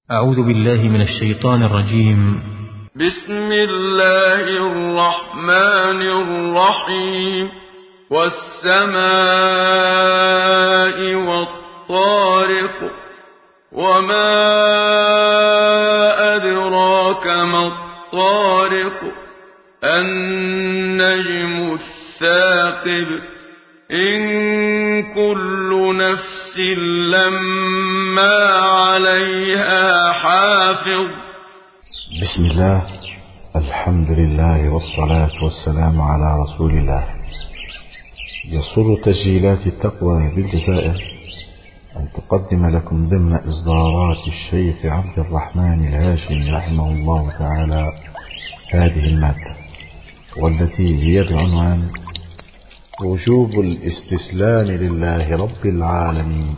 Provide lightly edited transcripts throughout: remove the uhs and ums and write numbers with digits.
أعوذ بالله من الشيطان الرجيم. بسم الله الرحمن الرحيم. والسماء والطارق وما أدراك ما الطارق النجم الثاقب إن كل نفس لما عليها حافظ. بسم الله، الحمد لله والصلاة والسلام على رسول الله. يسر تسجيلات التقوى بالجزائر أن تقدم لكم ضمن إصدارات الشيخ عبد الرحمن الهاشمي رحمه الله تعالى هذه المادة، والتي هي بعنوان وجوب الاستسلام لله رب العالمين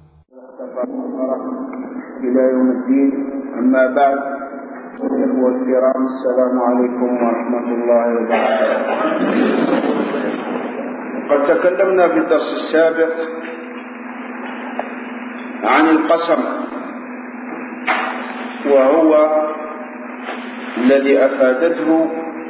إلى يوم الدين. أما بعد، إخوة الكرام، السلام عليكم ورحمة الله وبركاته. قد تكلمنا في الدرس السابق عن القسم، وهو الذي أفادته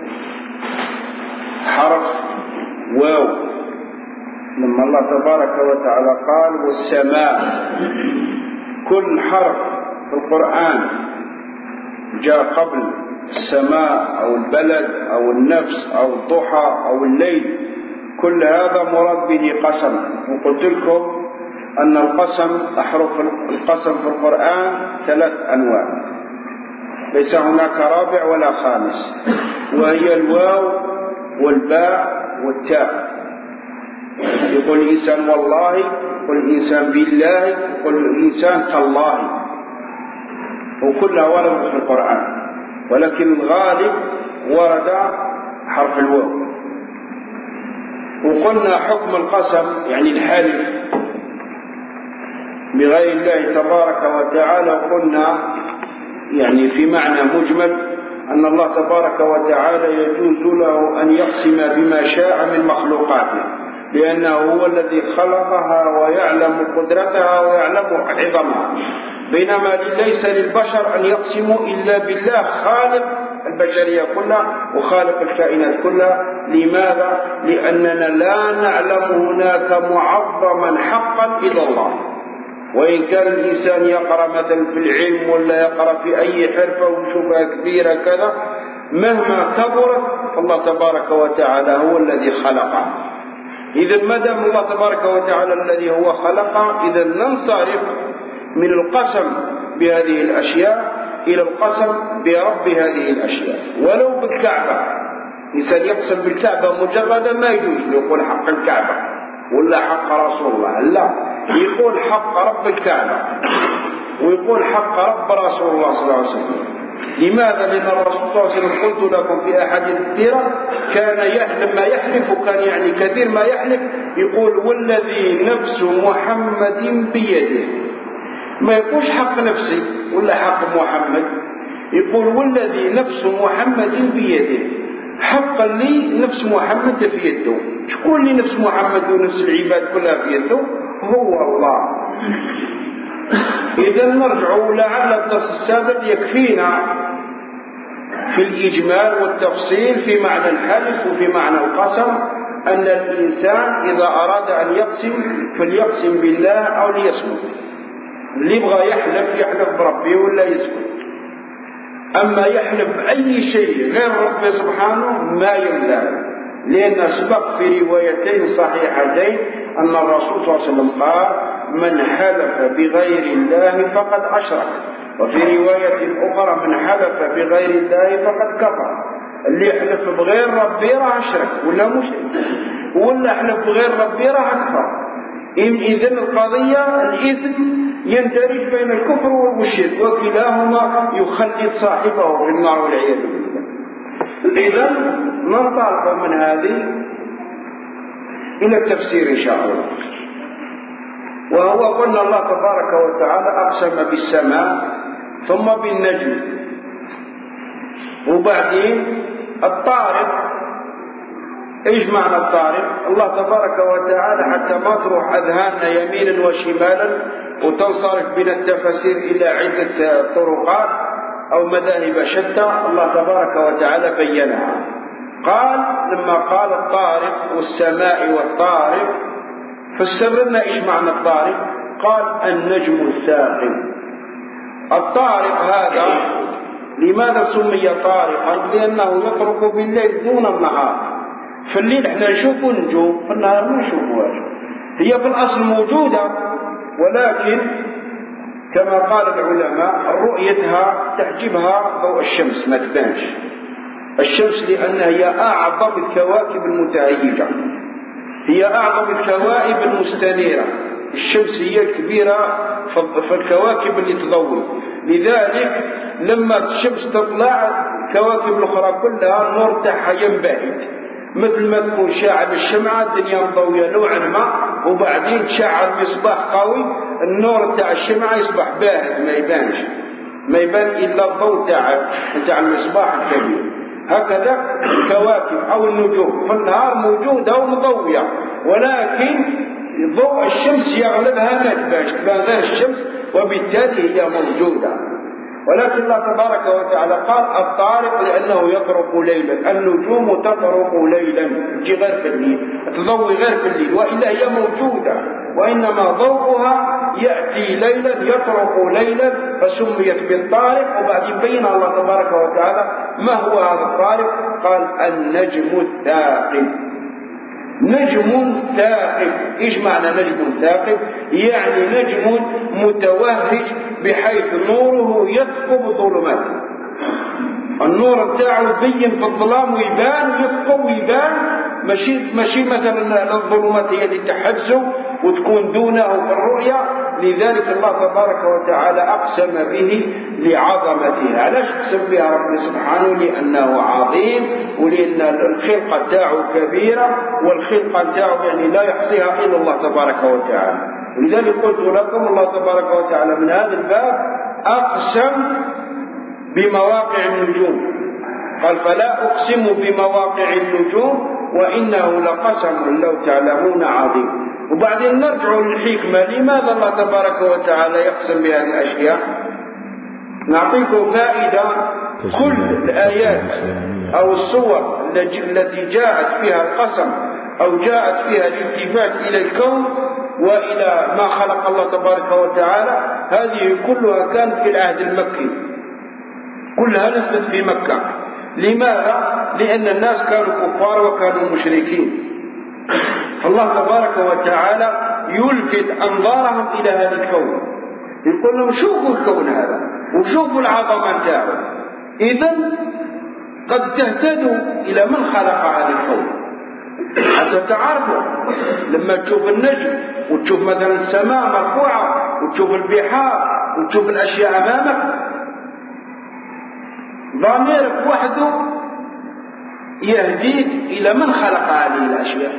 حرف واو، لما الله تبارك وتعالى قال والسماء. كل حرف في القرآن جاء قبل السماء أو البلد أو النفس أو الضحى أو الليل، كل هذا مراد به قسم. وقلت لكم أن أحرف القسم في القرآن 3 أنواع، ليس هناك رابع ولا خامس، وهي الواو والباء والتاء. يقول الإنسان والله، يقول الإنسان بالله، يقول الإنسان تالله، وكلها وردت في القرآن، ولكن الغالب ورد حرف الواو. وقلنا حكم القسم يعني الحلف بغير الله تبارك وتعالى، وقلنا يعني في معنى مجمل أن الله تبارك وتعالى يجوز له أن يقسم بما شاء من مخلوقاته، لأنه هو الذي خلقها ويعلم قدرتها ويعلم عظمها، بينما ليس للبشر أن يقسموا إلا بالله خالق البشرية كلها وخالق الكائنات كلها. لماذا؟ لأننا لا نعلم هناك معظما حقا إلا الله. وإن كان الإنسان يقرأ مثلا في العلم ولا يقرأ في أي حرفة ويشوفها كبيرة كذا، مهما كبرت فالله تبارك وتعالى هو الذي خلقها. إذا ما دام الله تبارك وتعالى الذي هو خلقها، إذا ننصرف من القسم بهذه الأشياء إلى القسم برب هذه الأشياء. ولو بالكعبة، إنسان يقسم بالكعبة مجردا ما يجوز يقول حق الكعبة ولا حق رسول الله، لا، يقول حق رب الكعبة ويقول حق رب رسول الله صلى الله عليه وسلم. لماذا؟ لأن الرسول صلى الله عليه وسلم قلت لكم في أحاديث كثيرة كان لما يحلف، وكان يعني كثير ما يحلف، يقول والذي نفس محمد بيده، ما يقولش حق نفسي ولا حق محمد، يقول والذي نفس محمد بيده، حقا لي نفس محمد في يده. شكون لي نفس محمد ونفس العباد كلها في يده؟ هو الله. إذا نرجع، لعل الدرس السابق يكفينا في الإجمال والتفصيل في معنى الحلف وفي معنى القسم، أن الإنسان إذا أراد أن يقسم فليقسم بالله أو ليصمت. اللي يبغى يحلف بربه ولا يسكت. أما يحلف بأي شيء غير ربه سبحانه ما يملأ، لأن سبق في روايتين صحيحتين أن الرسول صلى الله عليه وسلم قال من حلف بغير الله فقد أشرك، وفي رواية أخرى من حلف بغير الله فقد كفر. اللي يحلف بغير ربه راه أشرك ولا مشرك، ولا يحلف بغير ربه راه أكفر. إذن القضية الإثم يندرج بين الكفر والشرك، وكلاهما يخلد صاحبه في النار والعياذ بالله. إذن ننطلق من هذه إلى التفسير إن شاء الله. وهو قلنا الله تبارك وتعالى أقسم بالسماء ثم بالنجم، وبعدين الطارق إيش معنى الطارق؟ الله تبارك وتعالى حتى ما تروح أذهاننا يمينا وشمالا وتنصرف بنا التفاسير إلى عدة طرقات أو مذاهب شتى، الله تبارك وتعالى بينها. قال لما قال الطارق والسماء والطارق فسر لنا إيش معنى الطارق. قال النجم الثاقب. الطارق هذا لماذا سمي طارقا؟ لأنه يطرق بالليل دون النهار. في الليل احنا نشوف نجوم، في النهار ما نشوفوهاش. هي في الأصل موجودة، ولكن كما قال العلماء رؤيتها تحجبها ضوء الشمس، ما تبانش الشمس لأنها هي أعظم الكواكب المتهيجة، هي أعظم الكواكب المستنيرة. الشمس هي الكبيرة في الكواكب اللي تضوي، لذلك لما الشمس تطلع الكواكب الأخرى كلها النور تاعها ينبعث، مثل ما تكون شاعل الشمعة الدنيا مضوية نوعا ما، وبعدين تشعل مصباح قوي النور تاع الشمعة يصبح باهت ما يبان إلا الضوء تاع المصباح الكبير. هكذا الكواكب أو النجوم في النهار موجودة ومضوية، ولكن ضوء الشمس يغلبها ما تبان غير الشمس، وبالتالي هي موجودة. ولكن الله تبارك وتعالى قال الطارق لأنه يطرق ليلا، النجوم تطرق ليلا تجي غير في الليل، تضوي غير في الليل، وإلا هي موجودة، وإنما ضوءها يأتي ليلا يطرق ليلا فسميت بالطارق. وبعدين بين الله تبارك وتعالى ما هو هذا الطارق. قال النجم الثاقب. نجم ثاقب. إيش معنى نجم ثاقب؟ يعني نجم متوهج بحيث نوره يثقب الظلمات، النور بتاعه يبين في الظلام ويبان ويثقب ويبان، ماشي مثلا الظلمات هي اللي تحجزه وتكون دونه في الرؤية. لذلك الله تبارك وتعالى أقسم به لعظمته. علاش أقسم بها ربنا سبحانه؟ لأنه عظيم، ولأن الخلقة تاعه كبيرة، والخلقة تاعه يعني لا يحصيها إلا الله تبارك وتعالى. ولذلك قلت لكم الله تبارك وتعالى من هذا الباب أقسم بمواقع النجوم، قال فلا أقسم بمواقع النجوم وإنه لقسم لو تعلمون عظيم. وبعدين نرجع للحكمة، لماذا الله تبارك وتعالى يقسم بهذه الأشياء؟ نعطيكم فائدة. كل الآيات أو الصور التي جاءت فيها القسم أو جاءت فيها الالتفات إلى الكون وإلى ما خلق الله تبارك وتعالى، هذه كلها كانت في العهد المكي، كلها نزلت في مكة. لماذا؟ لأن الناس كانوا كفار وكانوا مشركين، فالله تبارك وتعالى يلفت أنظارهم إلى هذا الكون، يقول لهم شوفوا الكون هذا وشوفوا العظمة تاعه، إذن قد تهتدوا إلى من خلق هذا الكون حتى تعرفوا. لما تشوف النجم وتشوف مثلا السماء مرفوعة وتشوف البحار وتشوف الأشياء أمامك، ضميرك وحده يهديك إلى من خلق هذه الأشياء.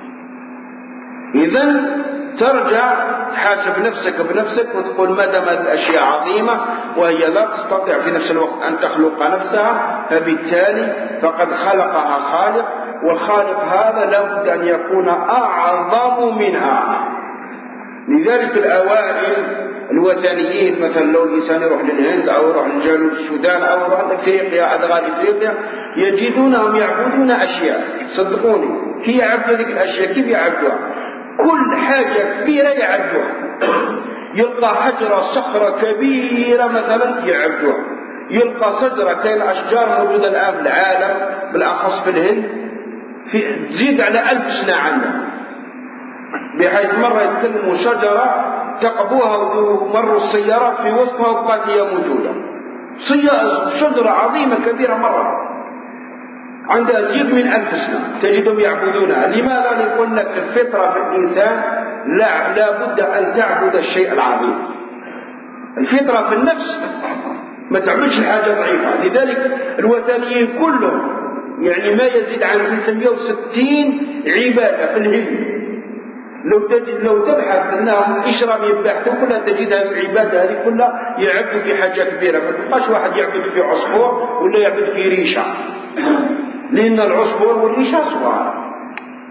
إذن ترجع تحاسب نفسك بنفسك وتقول ما دام هذه الأشياء عظيمة وهي لا تستطيع في نفس الوقت أن تخلق نفسها، فبالتالي فقد خلقها خالق، والخالق هذا لابد أن يكون أعظم منها. لذلك الأوائل الوثنيين مثلا لو الإنسان يروح للهند أو يروح لجنوب السودان أو يروح لإفريقيا أدغال إفريقيا يجدونهم يعبدون أشياء، صدقوني كي يعبدوا ذيك الأشياء كيف يعبدوها؟ كل حاجة كبيرة يعبدوها، يلقى حجرة صخرة كبيرة مثلا يعبدوها، يلقى شجرة، كاين أشجار موجودة الآن في العالم بالأخص في الهند تزيد على 1000 سنة عندنا، بحيث مرة يتكلموا شجرة تقبوها ومروا السيارات في وسطها وبقات هي موجودة، شجرة عظيمة كبيرة مرة عندها تزيد من 1000 سنة تجدهم يعبدونها. لماذا؟ لأن الفطرة في الإنسان لا بد أن تعبد الشيء العظيم، الفطرة في النفس ما تعملش حاجة ضعيفة. لذلك الوثنيين كلهم يعني ما يزيد عن 360 عبادة في الهند، لو تبحث انهم اشرب يبحثوا كلها تجدها العباده هذه كلها يعبدوا في حاجه كبيره، ما تبقاش واحد يعبد في عصفور ولا يعبد في ريشه، لان العصفور والريشه صغار،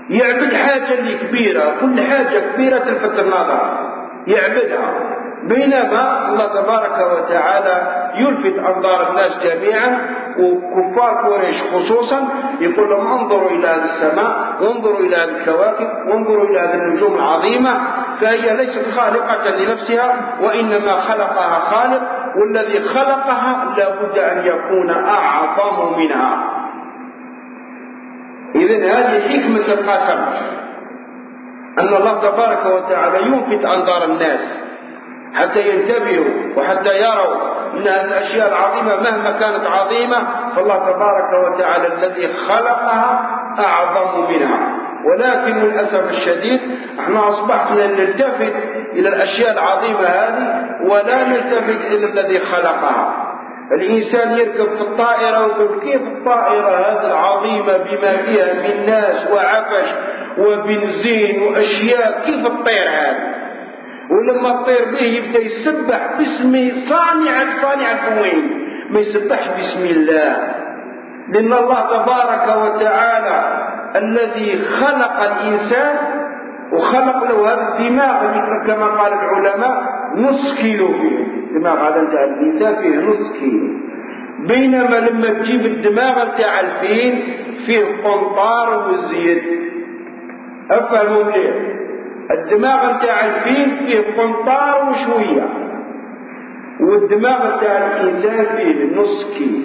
يعبد حاجة اللي كبيرة، كل حاجة كبيرة تلفت النظر يعبدها، بينما الله تبارك وتعالى يلفت أنظار الناس جميعا وكفار قريش خصوصا، يقول لهم انظروا إلى هذه السماء وانظروا إلى هذه الكواكب وانظروا إلى هذه النجوم العظيمة، فهي ليست خالقة لنفسها وإنما خلقها خالق، والذي خلقها لابد أن يكون أعظم منها. إذن هذه حكمة القسم، أن الله تبارك وتعالى يلفت أنظار الناس حتى ينتبهوا وحتى يروا أن هذه الأشياء العظيمة مهما كانت عظيمة فالله تبارك وتعالى الذي خلقها أعظم منها. ولكن للأسف الشديد احنا أصبحنا نلتفت إلى الأشياء العظيمة هذه ولا نلتفت إلى الذي خلقها. الإنسان يركب في الطائرة ويقول كيف الطائرة هذه العظيمة بما فيها من ناس وعفش وبنزين وأشياء كيف الطير هذا؟ ولما الطير به يبدأ يسبح باسم صانع الكون، ما يسبحش بسم الله، لأن الله تبارك وتعالى الذي خلق الإنسان وخلق له هذا الدماغ كما قال العلماء نص كيلو فيه الدماغ هذا نتاع الإنسان فيه نص كيلو، بينما لما تجيب الدماغ نتاع الفيل فيه قنطار وزيت. أفهموا مليح؟ الدماغ نتاع الفيل فيه قنطار وشوية، والدماغ نتاع الإنسان فيه نص كيلو.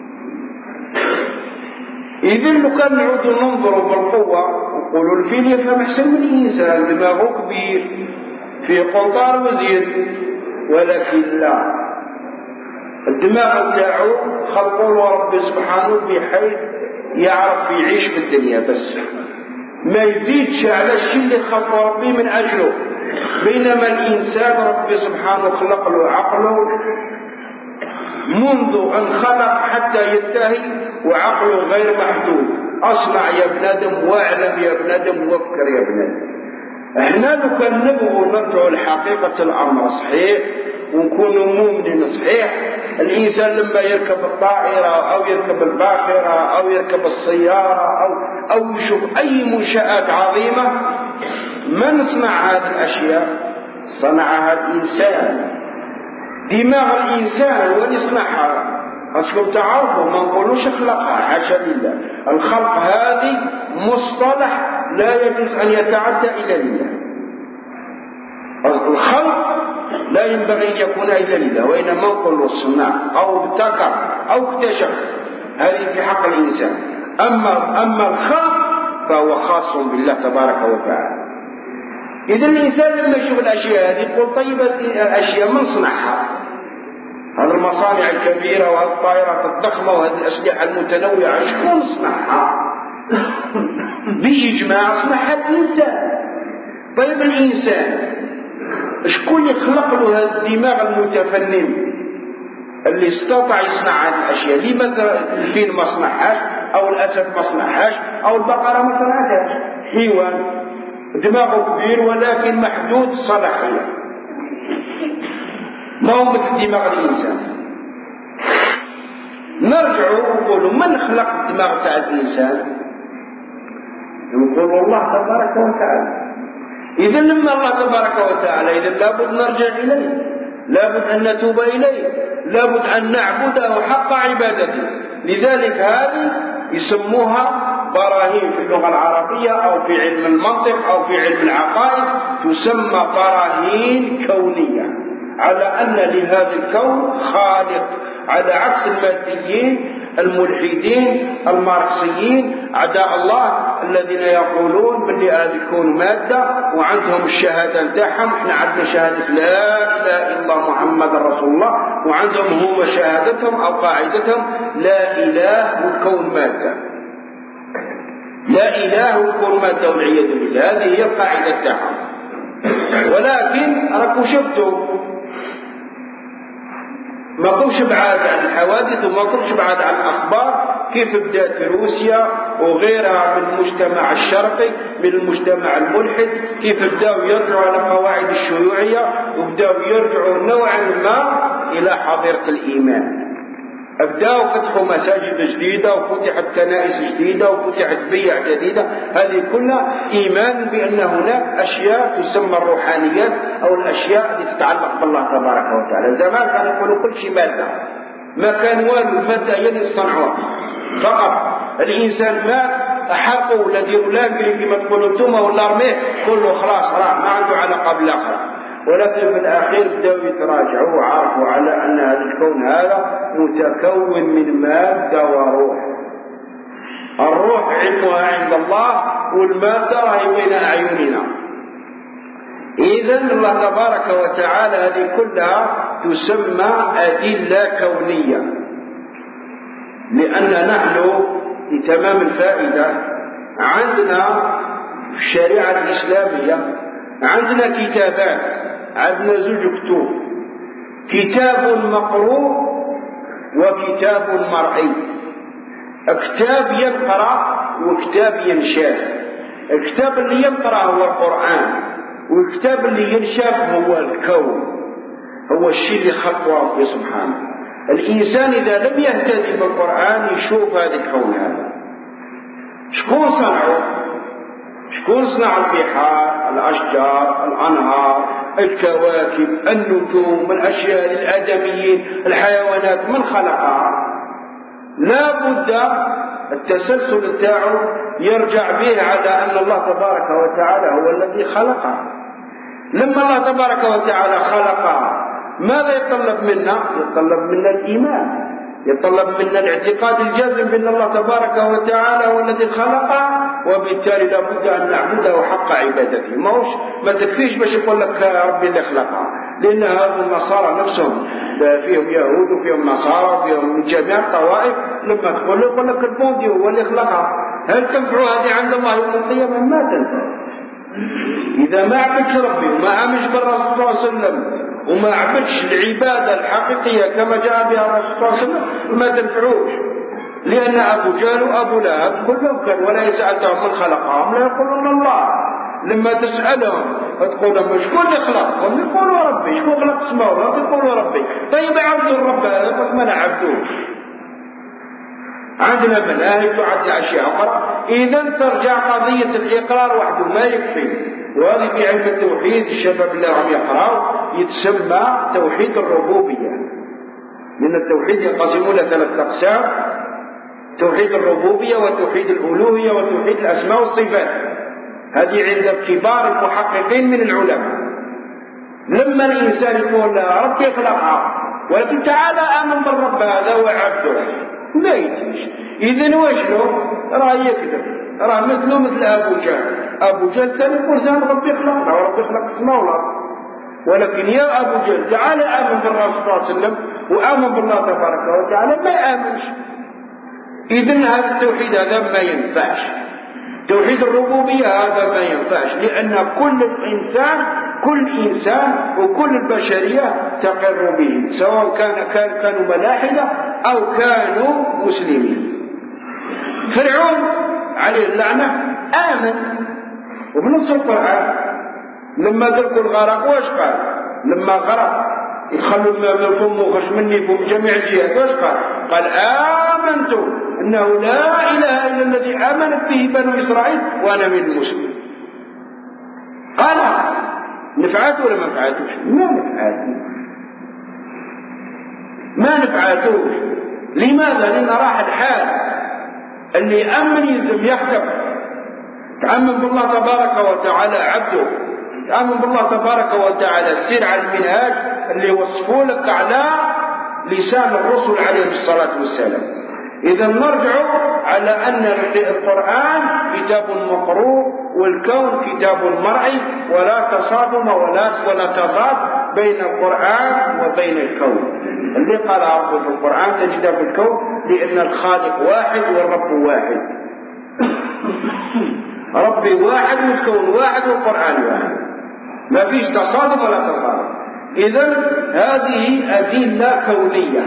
إذن لو كان نعودوا ننظروا بالقوة ونقولوا الفيل يفهم أحسن من الإنسان، دماغه كبير فيه قنطار وزيت، ولكن لا، الدماغ بتاعه خلقه له ربي سبحانه بحيث يعرف يعيش في الدنيا بس، ما يزيدش على الشيء اللي خلقه ربي من أجله. بينما الإنسان ربي سبحانه خلق له عقله منذ أن خلق حتى ينتهي وعقله غير محدود. أصنع يا ابن آدم واعلم يا ابن آدم وافكر يا ابن آدم. احنا لو كان نبغوا نرجعوا لحقيقة الأمر صحيح ونكونوا مؤمنين صحيح، الإنسان لما يركب الطائرة أو يركب الباخرة أو يركب السيارة أو يشوف أي منشآت عظيمة، من صنع هذه الأشياء؟ صنعها الإنسان، دماغ الإنسان هو اللي صنعها. أصلكم تعرفوا ما نقولوش خلقها، حاشا لله، الخلق هذه مصطلح لا يجوز أن يتعدى إلى الله. الخلق لا ينبغي أن يكون إلا لله، وإنما نقول صنع أو ابتكر أو اكتشف، هذه في حق الإنسان. أما الخلق فهو خاص بالله تبارك وتعالى. إذا الإنسان لما يشوف الأشياء هذه يقول طيب الأشياء من صنعها؟ هذه المصانع الكبيرة وهذه الطائرات الضخمة وهذه الأسلحة المتنوعة شكون صنعها؟ بإجماع صنعها الإنسان. طيب الإنسان شكون يخلق له هذا الدماغ المتفنن اللي استطاع يصنع هذه الأشياء؟ لماذا الفيل ما صنعهاش أو الأسد ما صنعهاش أو البقرة ما صنعتهاش؟ حيوان دماغه كبير ولكن محدود الصلاحية، ما هو مثل دماغ الإنسان. نرجعوا ونقولوا من خلق الدماغ تاع الإنسان؟ نقول الله تبارك وتعالى. إذا لما الله تبارك وتعالى إذا لابد نرجع إليه، لابد أن نتوب إليه، لابد أن نعبده حق عبادته. لذلك هذه يسموها براهين في اللغة العربية أو في علم المنطق أو في علم العقائد، تسمى براهين كونية على أن لهذا الكون خالق، على عكس الماديين الملحدين الماركسيين أعداء الله الذين يقولون بأن هذا الكون مادة وعندهم الشهادة نتاعهم. احنا عندنا شهادة لا إله إلا الله محمد رسول الله، وعندهم هم شهادتهم أو قاعدتهم لا إله والكون مادة، لا إله والكون مادة والعياذ بالله. هذه هي القاعدة تاعهم. ولكن راكم شفتوا ما قمش بعاد عن الحوادث وما قمش بعاد عن الأخبار كيف بدأت روسيا وغيرها من المجتمع الشرقي من المجتمع الملحد، كيف بدأوا يرجعوا على قواعد الشيوعية وبدأوا يرجعوا نوعا ما إلى حظيرة الإيمان. أبدأوا فتحوا مساجد جديدة وفتحت كنائس جديدة وفتحت بيع جديدة. هذه كلها إيمان بأن هناك أشياء تسمى الروحانيات أو الأشياء التي تتعلق بالله تبارك وتعالى. زمان كان يقولوا كل شيء مادة، ما كان والو، المادة هي اللي تصنعوها فقط. الإنسان ما أحرقوا ولا ديروا لاقري كما تقولوا انتم ولا رميه كله خلاص راح ما عنده علاقة بالآخرة. ولكن في الأخير بدأوا يتراجعوا وعرفوا على أن هذا الكون هذا متكون من مادة وروح. الروح علمها عند الله والمادة راهي بين أعيننا. إذن الله تبارك وتعالى هذه كلها تسمى أدلة كونية، لأن نحن لتمام الفائدة عندنا في الشريعة الإسلامية عندنا كتابان، عندنا زوج كتب، كتاب مقروء وكتاب مرئي. كتاب ينقرأ وكتاب ينشاف. الكتاب اللي ينقرأ هو القرآن، والكتاب اللي ينشاف هو الكون، هو الشيء اللي خلقه ربي سبحانه. الإنسان إذا لم يهتدي بالقرآن يشوف هذا الكون هذا. شكون صنعه؟ شكون صنع البحار، الأشجار، الأنهار، الكواكب، النجوم، الأشياء، الآدميين، الحيوانات، من خلقها؟ لا بد التسلسل تاعه يرجع به على أن الله تبارك وتعالى هو الذي خلقها. لما الله تبارك وتعالى خلقها ماذا يطلب منا؟ يطلب منا الإيمان، يطلب منا الاعتقاد الجازم بأن الله تبارك وتعالى هو الذي خلقها، وبالتالي لابد أن نعبده حق عبادته. ما تكفيش باش يقول لك ربي اللي خلقها، لأن هذا النصارى نفسهم فيهم يهود وفيهم نصارى وفيهم من جميع الطوائف، لما تقول له يقول لك البوندي هو اللي خلقها. هل تنفع هذه عند الله يوم القيامة؟ ما تنفع. إذا ما عبدش ربي وما آمنش بالرسول صلى الله عليه وسلم وما عبدش العبادة الحقيقية كما جاء بها الرسول صلى الله عليه وسلم ما تنفعوش. لأن أبو جهل وأبو لهب كلهم كانوا ولا يسألهم من خلقهم لا يقولون الله. لما تسألهم تقول لهم شكون اللي خلقهم؟ يقولوا ربي. شكون خلق السماوات؟ يقولوا ربي. طيب عبدوا الرب هذا ما نعبدوش. عندنا مناهج وعندنا أشياء أخرى. إذا ترجع قضية الإقرار وحده ما يكفي. وهذه في علم التوحيد الشباب اللي راهم يقراوا يتسمى توحيد الربوبية، لأن التوحيد ينقسم إلى 3 أقسام: توحيد الربوبية وتوحيد الألوهية وتوحيد الأسماء والصفات. هذه عند كبار المحققين من العلماء. لما الإنسان يقول ربي خلقها ولكن تعالى آمن بالرب هذا وعبده ما يجيش. إذن واش له؟ راه يكذب، راه مثله مثل أبو جهل. أبو جهل كان يقول ثاني ربي خلقنا وربي خلق السماء والأرض، ولكن يا أبو جهل تعالى آمن بالرسول صلى الله عليه وسلم وآمن بالله تبارك وتعالى ما آمنش. إذن هذا التوحيد هذا ما ينفعش. توحيد الربوبية هذا ما ينفعش، لأن كل إنسان وكل البشرية تقر به، سواء كانوا ملاحدة أو كانوا مسلمين. فرعون عليه اللعنة آمن، وبنص القرآن لما ذكروا الغرق واش قال؟ لما غرق يخلوا من فمه وخرج مني فم جميع الجهات واش قال؟ قال آمنت أنه لا إله إلا الذي آمنت به بنو إسرائيل وأنا من المسلمين. قال نفعته ولا ما نفعتوش؟ ما نفعتوش. لماذا؟ لأن راح الحال اللي يأمن يلزم يخدم. تأمن بالله تبارك وتعالى عبده، تأمن بالله تبارك وتعالى سير على المنهاج اللي وصفوا لك على لسان الرسل عليهم الصلاة والسلام. إذا نرجع على أن القرآن كتاب مقروء والكون كتاب مرئي، ولا تصادم ولا تضاد بين القرآن وبين الكون. اللي قال رب في القرآن تجد في الكون، لأن الخالق واحد والرب واحد. ربي واحد والكون واحد والقرآن واحد، ما فيش تصادم ولا تضاد. إذن هذه أدلة كونية.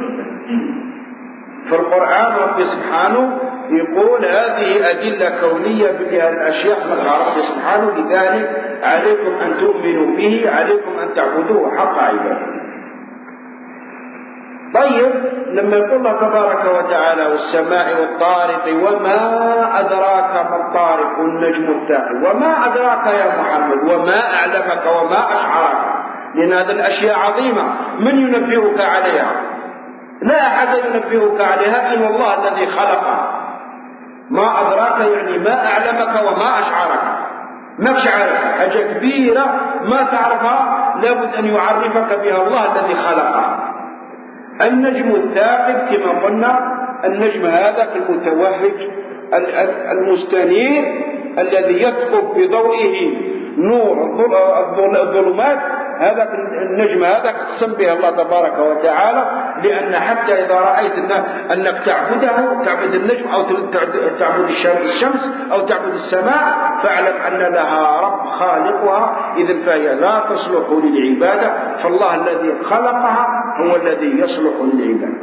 في القرآن رب سبحانه يقول هذه أدلة كونية بهذه الأشياء خلقها رب سبحانه، لذلك عليكم أن تؤمنوا به، عليكم أن تعبدوه حق عباده. طيب لما يقول الله تبارك وتعالى والسماء والطارق وما أدراك ما الطارق والنجم الثاقب، وما أدراك يا محمد وما أعلمك وما أشعرك، لأن هذه الأشياء عظيمة، من ينبئك عليها؟ لا أحد ينبئك عليها إلا الله الذي خلقها. ما أدراك يعني ما أعلمك وما أشعرك، ما أشعرك حاجة كبيرة ما تعرفها لابد أن يعرفك بها الله الذي خلقها. النجم الثاقب كما قلنا، النجم هذا المتوهج المستنير الذي يثقب بضوئه نور الظلمات، هذا النجم هذا اقسم به الله تبارك وتعالى، لأن حتى إذا رأيت أنك تعبد النجم أو تعبد الشمس أو تعبد السماء، فاعلم أن لها رب خالقها، إذن فهي لا تصلح للعبادة، فالله الذي خلقها هو الذي يصلح للعبادة.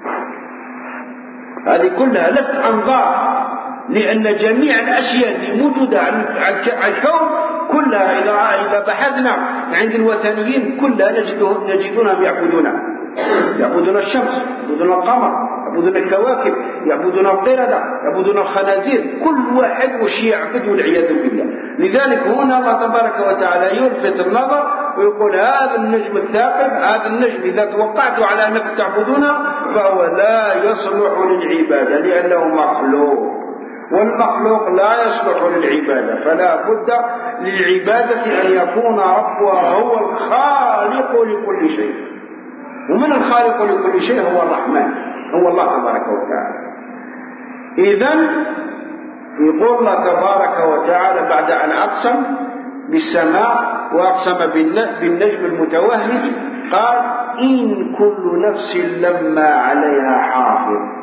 هذه كلها لفت أنظار، لأن جميع الأشياء الموجودة على الكون كلها إذا بحثنا عند الوثنيين كلها نجدونهم يعبدون الشمس، يعبدون القمر، يعبدون الكواكب، يعبدون القردة، يعبدون الخنازير، كل واحد وش يعبد والعياذ بالله. لذلك هنا الله تبارك وتعالى يلفت النظر ويقول هذا النجم الثاقب، هذا النجم إذا توقعت على أنك تعبدونه فهو لا يصلح للعبادة لأنه مخلوق، والمخلوق لا يصلح للعبادة، فلا بد للعبادة أن يكون ربها هو الخالق لكل شيء، ومن الخالق لكل شيء هو الرحمن، هو الله تبارك وتعالى. إذن يقول الله تبارك وتعالى بعد أن أقسم بالسماء وأقسم بالنجم المتوهج قال إن كل نفس لما عليها حافظ.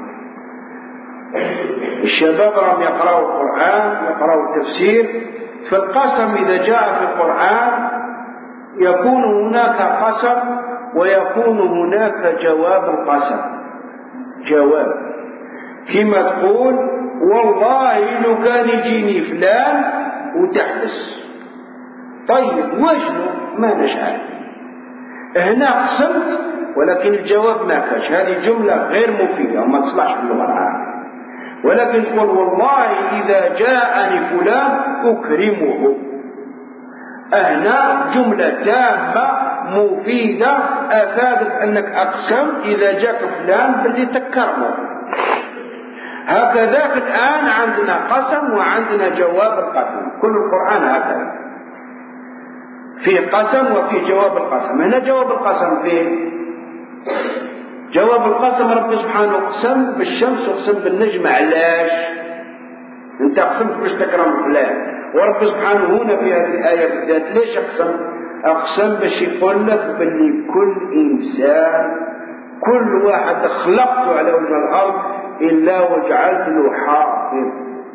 الشباب راهم يقرأوا القرآن، يقرأوا التفسير، فالقسم إذا جاء في القرآن يكون هناك قسم ويكون هناك جواب القسم، جواب كما تقول والله لو كان يجيني فلان وتحبس، طيب وشنو ما نشعر، هنا قسمت ولكن الجواب ما كاش، هذه جملة غير مفيدة وما تصلحش في اللغة العربية، ولكن تقول والله إذا جاءني فلان أكرمه، هنا جملة تامة مفيدة أفادت أنك أقسم إذا جاءك فلان باللي تكرمه. هكذا الآن عندنا قسم وعندنا جواب القسم، كل القرآن هكذا في قسم وفي جواب القسم. هنا جواب القسم فين؟ جواب القسم رب سبحانه اقسم بالشمس واقسم بالنجم، علاش؟ انت اقسمت باش تكرم فلان، ورب سبحانه هنا في هذه الآية بالذات ليش أقسم باش يقول لك باللي كل إنسان كل واحد خلقته على وجه الأرض إلا وجعلت له حافظ.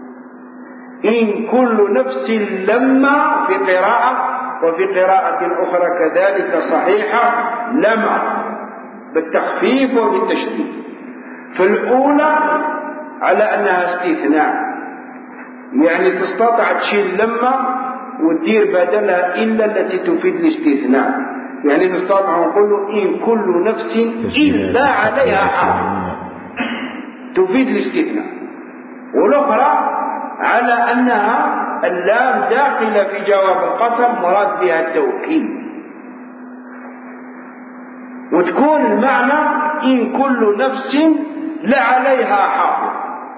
إن كل نفس لما في قراءة، وفي قراءة أخرى كذلك صحيحة لما بالتخفيف وبالتشديد. في الأولى على أنها استثناء، يعني تستطيع تشيل لما وتدير بدلها إلا التي تفيد الاستثناء، يعني نستطيع نقول إن كل نفس إلا عليها حافظ تفيد الاستثناء. والأخرى على أنها اللام داخلة في جواب القسم مراد بها التوكيد، وتكون المعنى إن كل نفس لعليها حافظ.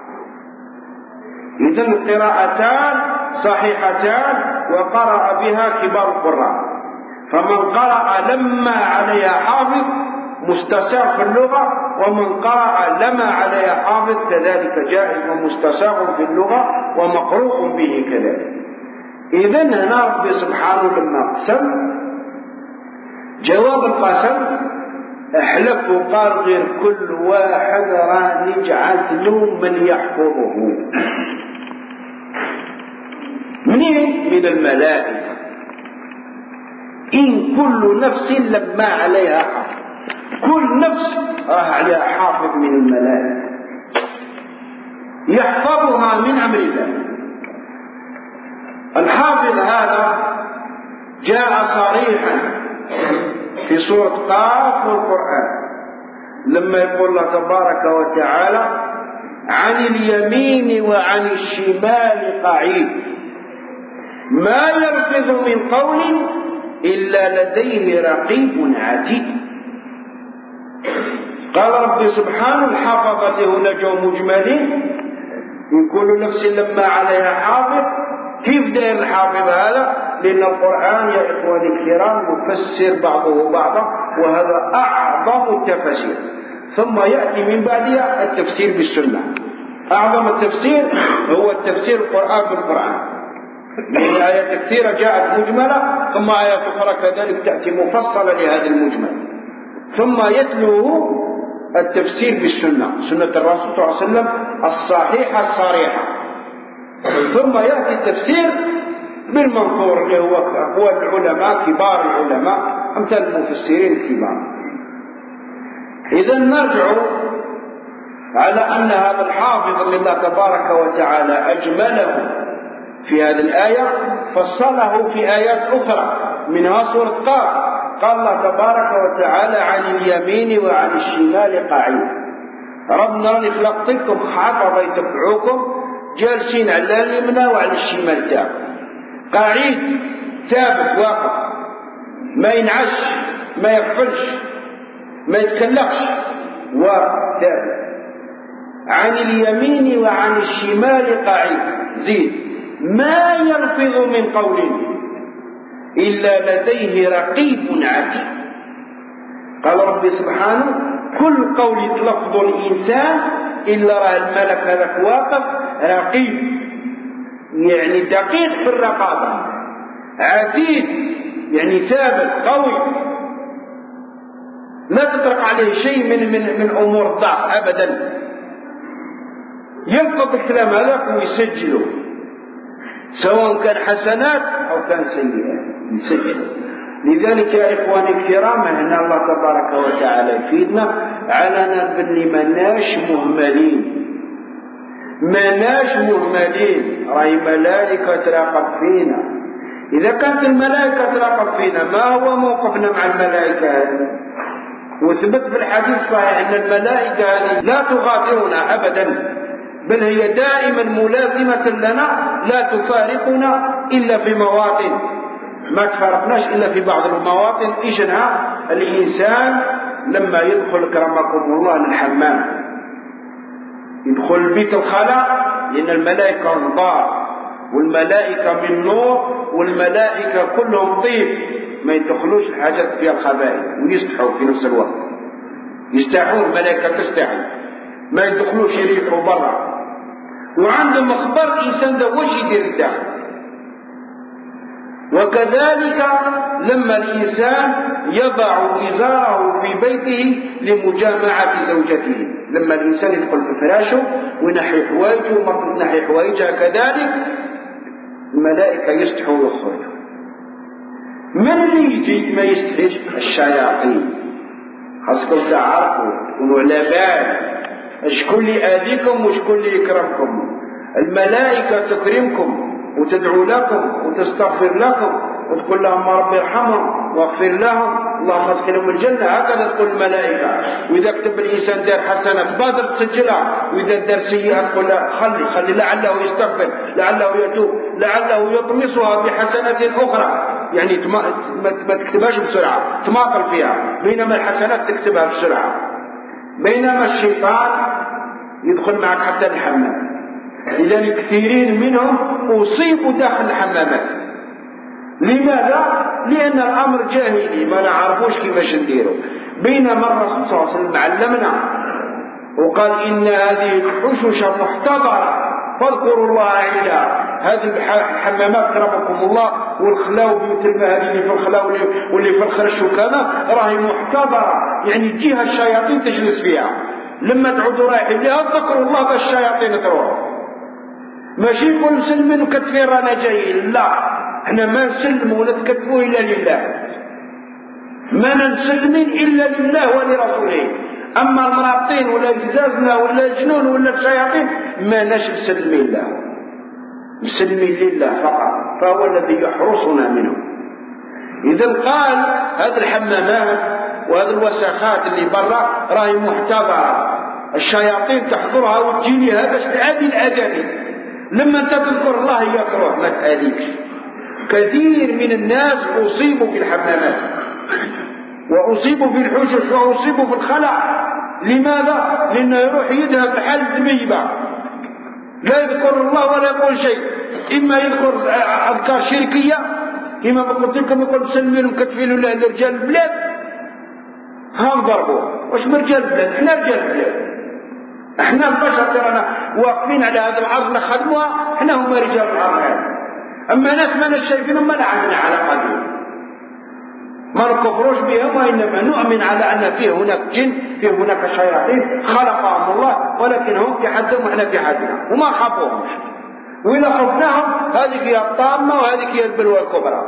إذن القراءتان صحيحتان وقرأ بها كبار القراء، فمن قرأ لما عليها حافظ مستساغ في اللغة، ومن قرأ لما عليها حافظ كذلك جائز ومستساغ في اللغة ومقروء به كذلك. إذن هنا رب سبحانه لما قسم جواب القسم احلف وقال غير كل واحد راني جعلت له من يحفظه. منين؟ من الملائكة. إن كل نفس لما عليها حافظ، كل نفس راه عليها حافظ من الملائكة يحفظها من أمر الله. الحافظ هذا جاء صريحا في سورة قاف والقرآن، لما يقول الله تبارك وتعالى عن اليمين وعن الشمال قعيد ما يلفظ من قول إلا لديه رقيب عتيد. قال رب سبحانه الحافظة هنا جو مجملين من كل نفس لما عليها حافظ. كيف داير الحافظ هذا؟ لأن القرآن يا إخواني الكرام يفسر بعضه بعضا وهذا أعظم التفسير. ثم يأتي من بعدها التفسير بالسنة. أعظم التفسير هو التفسير القرآن بالقرآن، لأن آيات كثيرة جاءت مجملة ثم آيات أخرى كذلك تأتي مفصلة لهذا المجمل، ثم يتلوه التفسير بالسنة، سنة الرسول صلى الله عليه وسلم الصحيحة الصريحة. ثم يأتي التفسير بالمنظور اللي هو أقوال العلماء كبار العلماء أمثال المفسرين الكبار. إذا نرجع على أن هذا الحافظ لله تبارك وتعالى أجمله في هذه الآية فصله في آيات أخرى منها سورة قاف. قال الله تبارك وتعالى عن اليمين وعن الشمال قعيد. ربنا راني خلقت لكم حافظ يتبعوكم جالسين على اليمنى وعلى الشمال تاعكم قعيد ثابت واقف ما ينعش ما يغفلش ما يتكلقش واقف ثابت. عن اليمين وعن الشمال قعيد زيد ما يلفظ من قول إلا لديه رقيب عتيد. قال ربي سبحانه كل قول يتلفظ الإنسان إلا راه الملك هذاك واقف رقيب يعني دقيق في الرقابة، عتيد يعني ثابت قوي لا تطرق عليه شيء من أمور الضعف أبدا. يلفظ الكلام هذاك ويسجله سواء كان حسنات أو كان سيئات يسجله. لذلك يا إخواني الكرام هنا الله تبارك وتعالى يفيدنا على بني مناش مهملين راهي ملائكة تراقب فينا. إذا كانت الملائكة تراقب فينا ما هو موقفنا مع الملائكة هذه؟ وثبت في الحديث صحيح أن الملائكة هذه لا تغادرنا أبدا بل هي دائما ملازمة لنا لا تفارقنا إلا في مواطن ما تفارقناش إلا في بعض المواطن. إجنها الإنسان لما يدخل كرمكم الله للحمام يدخل بيت الخلاء لأن الملائكة نضار والملائكة من نور والملائكة كلهم طيب ما يدخلوش الحاجات فيها الخبائث ويستحوا في نفس الوقت يستحون الملائكة تستحي ما يدخلوش يريحوا برا وعندهم اخبار الانسان ده واش يدير الداخل. وكذلك لما الانسان يضع ازاره في بيته لمجامعه زوجته لما الانسان يدخل في فراشه وينحي حوايجه ومرة تنحي حوايجها كذلك الملائكه يستحوا ويخرجوا. من اللي يجي ما يستحيش؟ الشياطين. خاصكم تعرفوا تكونوا على بال شكون اللي آذيكم وشكون اللي يكرمكم. الملائكة تكرمكم وتدعو لكم وتستغفر لكم وتقول لهم ربي يرحمهم واغفر لهم اللهم ادخلهم الجنة. هكذا تقول الملائكة. وإذا كتب الإنسان دار حسنة تبادر تسجلها وإذا دار سيئة تقول خلي لعله يستغفر لعله يتوب لعله يطمسها بحسنة أخرى يعني ما تكتبهاش بسرعة تماطل فيها بينما الحسنات تكتبها بسرعة. بينما الشيطان يدخل معك حتى الحمام. لذلك كثيرين منهم أصيبوا داخل الحمامات. لماذا؟ لأن الأمر جاهلي ما نعرفوش كيفاش نديروا. بينما الرسول صلى الله عليه وسلم علمنا وقال إن هذه الحشوش محتضرة فاذكروا الله عندها. هذه الحمامات كرمكم الله والخلاء وبيوت المهدي اللي في الخلاء واللي في الخرش وكذا راهي محتضرة يعني تجيها الشياطين تجلس فيها. لما تعودوا رايحين لها ذكروا الله بالشياطين تروح. ماشي نقول نسلم وكتفين رانا جايين لا احنا ما نسلم ولا نكتفوا إلا لله ما نسلمين إلا لله ولرسوله. أما المراطين ولا الجزازنا ولا الجنون ولا الشياطين ما ناش مسلمين له مسلمين لله فقط فهو الذي يحرسنا منه. إذا قال هذه الحمامات وهذه الوساخات اللي برا راهي محتضرة، الشياطين تحضرها وتجي لها باش تأذي الأدمي. لما انت تذكر الله يكره ما تأذيكش. كثير من الناس أصيبوا في الحمامات وأصيبوا في الحشش وأصيبوا في الخلع. لماذا؟ لأنه يروح يذهب بحال الدميبة، لا يذكر الله ولا يقول شيء، إما يذكر أذكار شركية كما قلت لكم، يقول مسلمين ومكتفين ولا رجال البلاد هم ضربوه. واش من رجال البلاد؟ احنا رجال البلاد، احنا البشر ترانا واقفين على هذا العرض نخدموها، احنا هم رجال العرض هذا. اما ناس ما شايفينهم ما عندنا علاقه بهم، ما نكفروش بهم، وانما نؤمن على ان فيه هناك جن، فيه هناك شياطين خلقهم الله، ولكن هم في حدهم واحنا في حدنا وما خافوهمش. واذا خفناهم هذه هي الطامه وهذه هي البلوى الكبرى.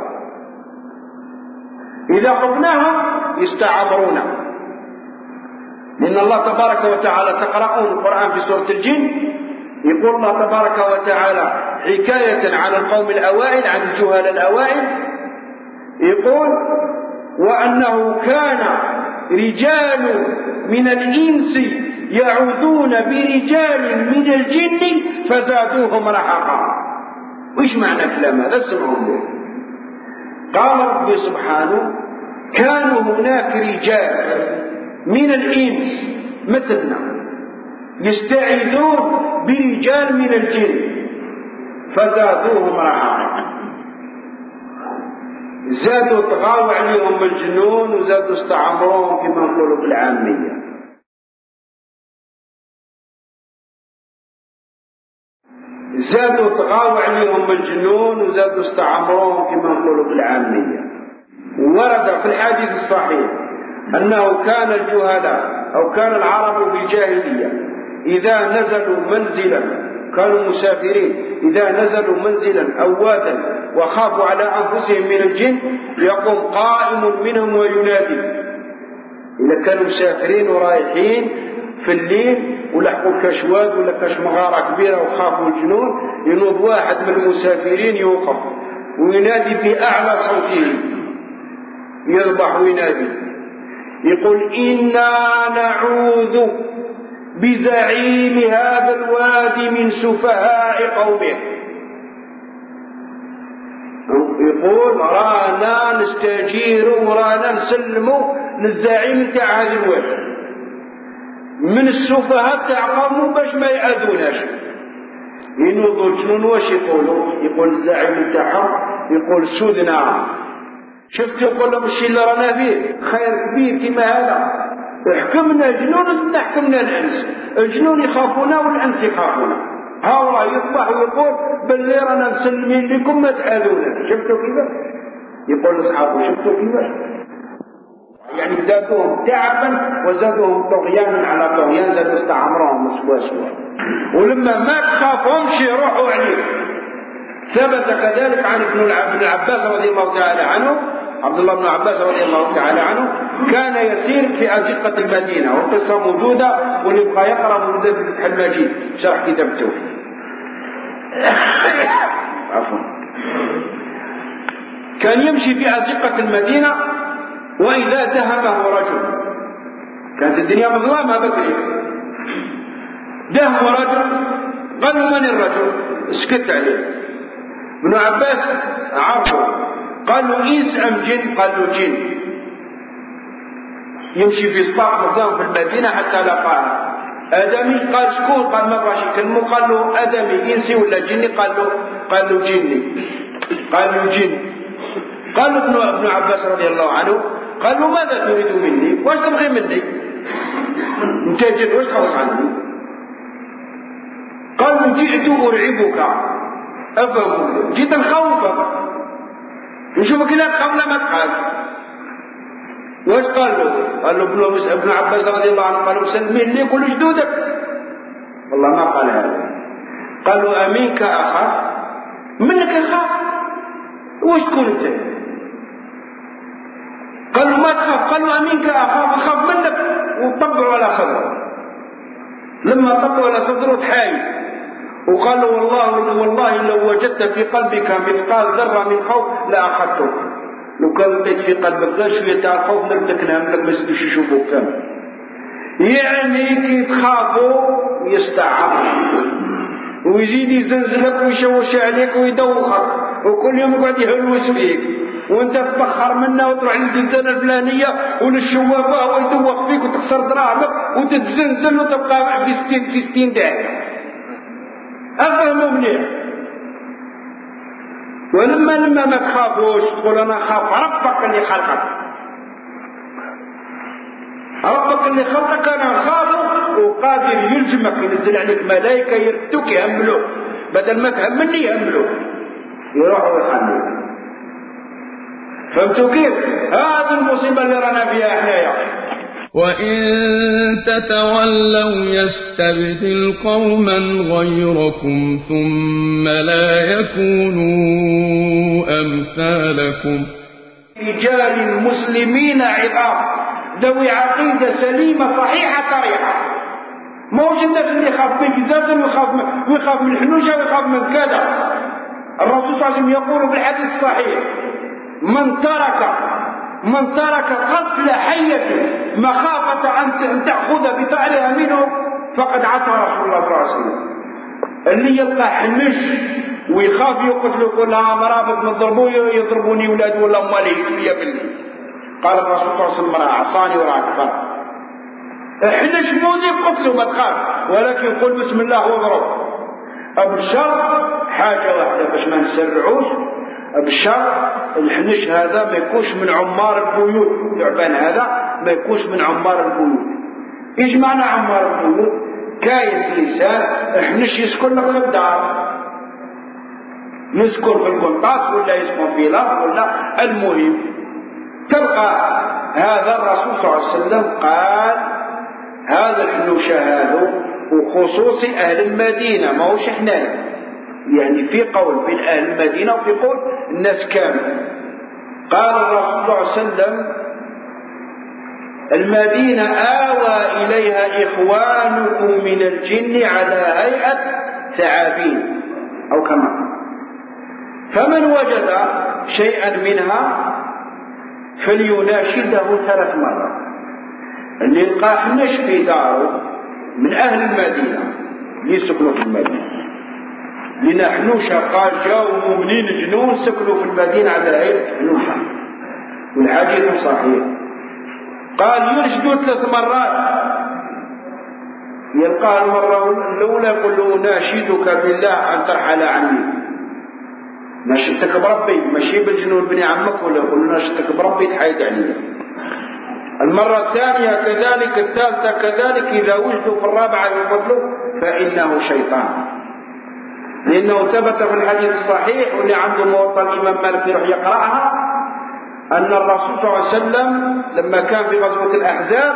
اذا خفناهم يستعمرونا. لأن الله تبارك وتعالى تقرؤون القرآن في سورة الجن، يقول الله تبارك وتعالى حكاية عن القوم الأوائل، عن الجهال الأوائل، يقول وأنه كان رجال من الإنس يعوذون برجال من الجن فزادوهم رهقا. وإيش معنى كلام هذا؟ اسمعوا له. قال ربي سبحانه كانوا هناك رجال من الإنس مثلنا يستعيذون برجال من الجن فزادوهم رهقا. زادوا طغاوا عليهم الجنون وزادوا استعمروهم كما نقولوا بالعامية. زادوا طغاوا عليهم الجنون وزادوا استعمروهم كما نقولوا بالعامية. ورد في الحديث الصحيح أنه كان الجهلاء أو كان العرب في الجاهلية إذا نزلوا منزلا، كانوا مسافرين، إذا نزلوا منزلا أو وادا وخافوا على أنفسهم من الجن يقوم قائم منهم وينادي. إذا كانوا مسافرين ورايحين في الليل ولحقوا كشواد ولا كاش مغارة كبيرة وخافوا الجنون، ينوض واحد من المسافرين يوقف وينادي بأعلى صوته، يذبح وينادي يقول إنا نعوذ بزعيم هذا الوادي من سفهاء قومه. يقول رانا نستجير ورانا نسلموا للزعيم تاع هذا الوادي من السفهاء تاع قومه باش ما يأذوناش. ينوضوا الجنون واش يقولوا؟ يقول الزعيم تاعهم يقول سودنا، شفت يقول لهم الشيء اللي رانا فيه خير كبير كما هذا، حكمنا جنون نحكمنا الانس، الجنون يخافونا والانس يخافونا. هاو يصبح ويقول باللي رانا مسلمين لكم ما تاذونا. شفتوا كيفاش؟ يقول لاصحابه شفتوا كيفاش؟ يعني زادوهم تعبا وزادوهم طغيانا على طغيان، زادوا استعمرهم سوا. ولما ما تخافهمش يروحوا عليه. ثبت كذلك عن ابن العباس رضي الله تعالى عنه، عبد الله بن عباس رضي الله تعالى عنه كان يسير في أزقة المدينة، والقصة موجودة واللي يبغى يقرأ موجودة في فتح المجيد شرح كتاب التوحيد. عفوا. كان يمشي في أزقة المدينة وإذا دهمه رجل، كانت الدنيا مظلمة بكري، دهم رجل، قالوا من الرجل؟ اسكت عليه. ابن عباس عرفه، قال له إنس أم جن؟ قال له جن. يمشي في سطاح قدام في المدينة حتى لقاه آدمي. قال شكون؟ قال ما بغاش يكلمه. قال له آدمي إنسي ولا جني؟ قال له جني. قال له جن. قال له ابن عباس رضي الله عنه، قال له ماذا تريد مني؟ واش تبغي مني؟ انت جن واش تخلص عني؟ قال له جئت أرعبك، أفهم جيت نخوفك نشوفك لا تخاف لا ما تخاف. واش قال له؟ قال له ابن عباس رضي الله عنه قال له مسلمين لي كل جدودك. والله ما قال هذا. قال له أمينك أخاف؟ منك أخاف؟ واش تكون انت؟ قال له ما تخاف. قال له أمينك أخاف منك. وطبعوا على صدره. لما طبعوا على صدره تحايل وقال له والله لو وجدت في قلبك مثقال ذرة من خوف لأخذتك. لو كان لقيت في قلبك غير شويه تاع الخوف نبدك نهملك ما يزيدوش يشوفوك كامل. يعني كي تخافوا يستعرض ويزيد يزنزلك ويشوش عليك ويدوخك وكل يوم يقعد يهلوس فيك وانت تبخر منه وتروح للزنزانه الفلانيه وللشوافه ويدوخ فيك وتخسر دراهمك وتتزنزل وتبقى في 60 داهيه. افهموا مليح. ولما ما تخافوش تقول انا خاف ربك اللي خلقك، ربك اللي خلقك انا خافه وقادر يلزمك ينزل عليك ملائكه يردوك يهملوك بدل ما تهمني يهملوك يروحوا يحملوك. فهمتوا كيف؟ هذه المصيبه اللي رانا فيها احنايا. وإن تتولوا يستبدل قوما غيركم ثم لا يكونوا أمثالكم. رجال المسلمين عظام ذوي عقيدة سليمة صحيحة صريحة. موش الناس اللي يخاف من جزازا ويخاف من الحنوشة ويخاف من كذا. الرسول صلى الله عليه وسلم يقول بالحديث الصحيح من ترك قتل حية مخافة أن تأخذ بفعلها منه فقد عصى رسول الله صلى الله عليه وسلم. اللي يلقى حنش ويخاف يقتل يقول لها مرابط نضربوه يضربوني ولاد ولا امالي يا بني. قال الرسول صلى الله عليه وسلم عصاني وراه كفر. حنش موزي قتله ما تخاف ولكن قل بسم الله واضرب. بالشرط حاجة واحدة باش ما نسرعوش، بالشرط الحنش هذا ما يكونش من عمار البيوت، الثعبان هذا ما يكونش من عمار البيوت. ايش معنى عمار البيوت؟ كاين انسان حنش يسكن لك في الدار، يسكن في القنطاس ولا يسكن في لف ولا المهم تلقى هذا الرسول صلى الله عليه وسلم قال هذا الحنوشة هذا وخصوصي أهل المدينة ما هوش احنا، يعني في قول بين أهل المدينة وفي قول الناس كامل. قال الرسول صلى الله عليه وسلم المدينة آوى إليها إخوانكم من الجن على هيئة ثعابين أو كما، فمن وجد شيئا منها فليناشده 3 مرات. اللي يلقى حنش في داره من أهل المدينة اللي يسكنوا في المدينة، لنا حنوشة قال جاءوا مؤمنين جنون سكنوا في المدينة على هيئة حنوشة والحديث صحيح. قال يرشدوا 3 مرات، يلقى المرة الأولى يقول له ناشدك بالله أن ترحل عني، ناشدتك بربي ماشي بالجنون بني عمك، ولا يقول له ناشدتك بربي تحايد علي. المرة الثانية كذلك، الثالثة كذلك، إذا وجدوا في الرابعة يقولوا فإنه شيطان، لأنه ثبت في الحديث الصحيح واللي عنده موطأ الإمام مالك يروح يقرأها أن الرسول صلى الله عليه وسلم لما كان في غزوة الأحزاب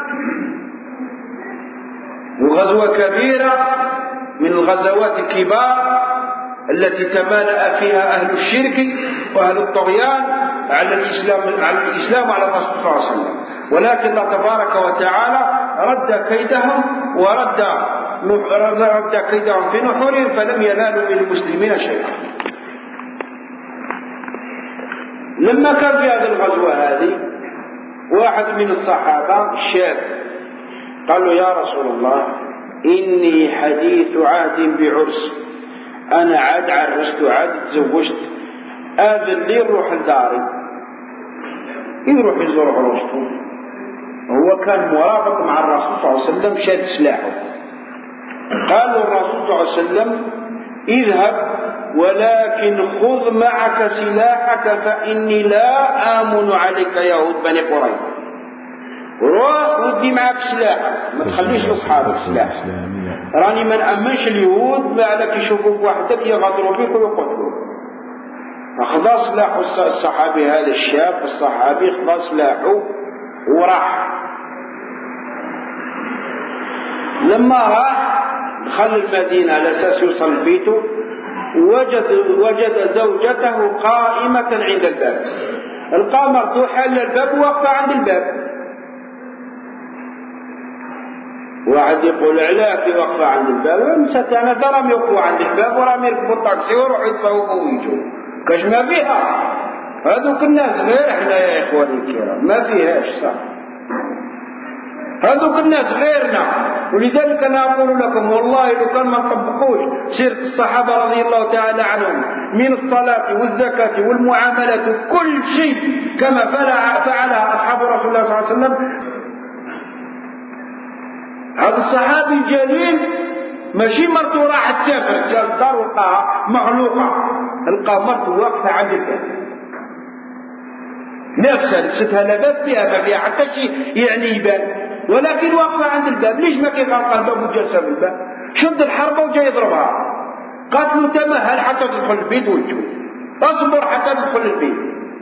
وغزوة كبيرة من الغزوات الكبار التي تمالأ فيها أهل الشرك وأهل الطغيان على الإسلام وعلى الرسول صلى الله عليه وسلم، ولكن الله تبارك وتعالى رد كيدهم ورد كيدهم في نحورهم فلم ينالوا من المسلمين شيئا. لما كان في هذه الغزوة هذه واحد من الصحابة شاب قال له يا رسول الله إني حديث عهد بعرس، أنا عاد عرست عاد تزوجت، آذن لي نروح لداري. يروح يزور عروسته، هو كان مرابط مع الرسول صلى الله عليه وسلم شاد سلاحه. قال الرسول صلى الله عليه وسلم اذهب ولكن خذ معك سلاحك فإني لا آمن عليك يهود بني قريظة. روح ودي معك سلاحك، ما تخليش أصحابك سلاح، راني ما نأمنش اليهود بعدك يشوفوك وحدك يغدروا بك ويقتلوك. أخذ سلاح الصحابي هذا الشاب الصحابي، أخذ سلاحه وراح. لما راح دخل المدينة على أساس يوصل بيته وجد زوجته قائمة عند الباب، القى مفتوحة للباب واقفة عند الباب. واحد يقول علاك واقفة عند الباب؟ مسكانة درهم يوقفوا عند الباب ورام يركبوا الطاكسي ويروحوا يتصوبوا ويجوا كاش ما فيها. هذوك الناس غير احنا يا إخواني الكرام، ما فيهاش صح. هذوك الناس غيرنا. ولذلك أنا أقول لكم والله لو كان ما نطبقوش سيرة الصحابة رضي الله تعالى عنهم من الصلاة والزكاة والمعاملات وكل شيء كما فعلها أصحاب رسول الله صلى الله عليه وسلم. هذا الصحابي الجليل ماشي مرته راحت تسافر جا الدار ولقاها مخلوقة، لقى مرته واقفة عند الباب نفسها لبستها لا باب فيها ما فيها حتى شيء يعني يبان، ولكن واقفة عند الباب. ليش ما كيغلق الباب وجالسة في الباب؟ شد الحربة وجاي يضربها. قالت له تمهل حتى تدخل البيت وتجوز، اصبر حتى تدخل البيت.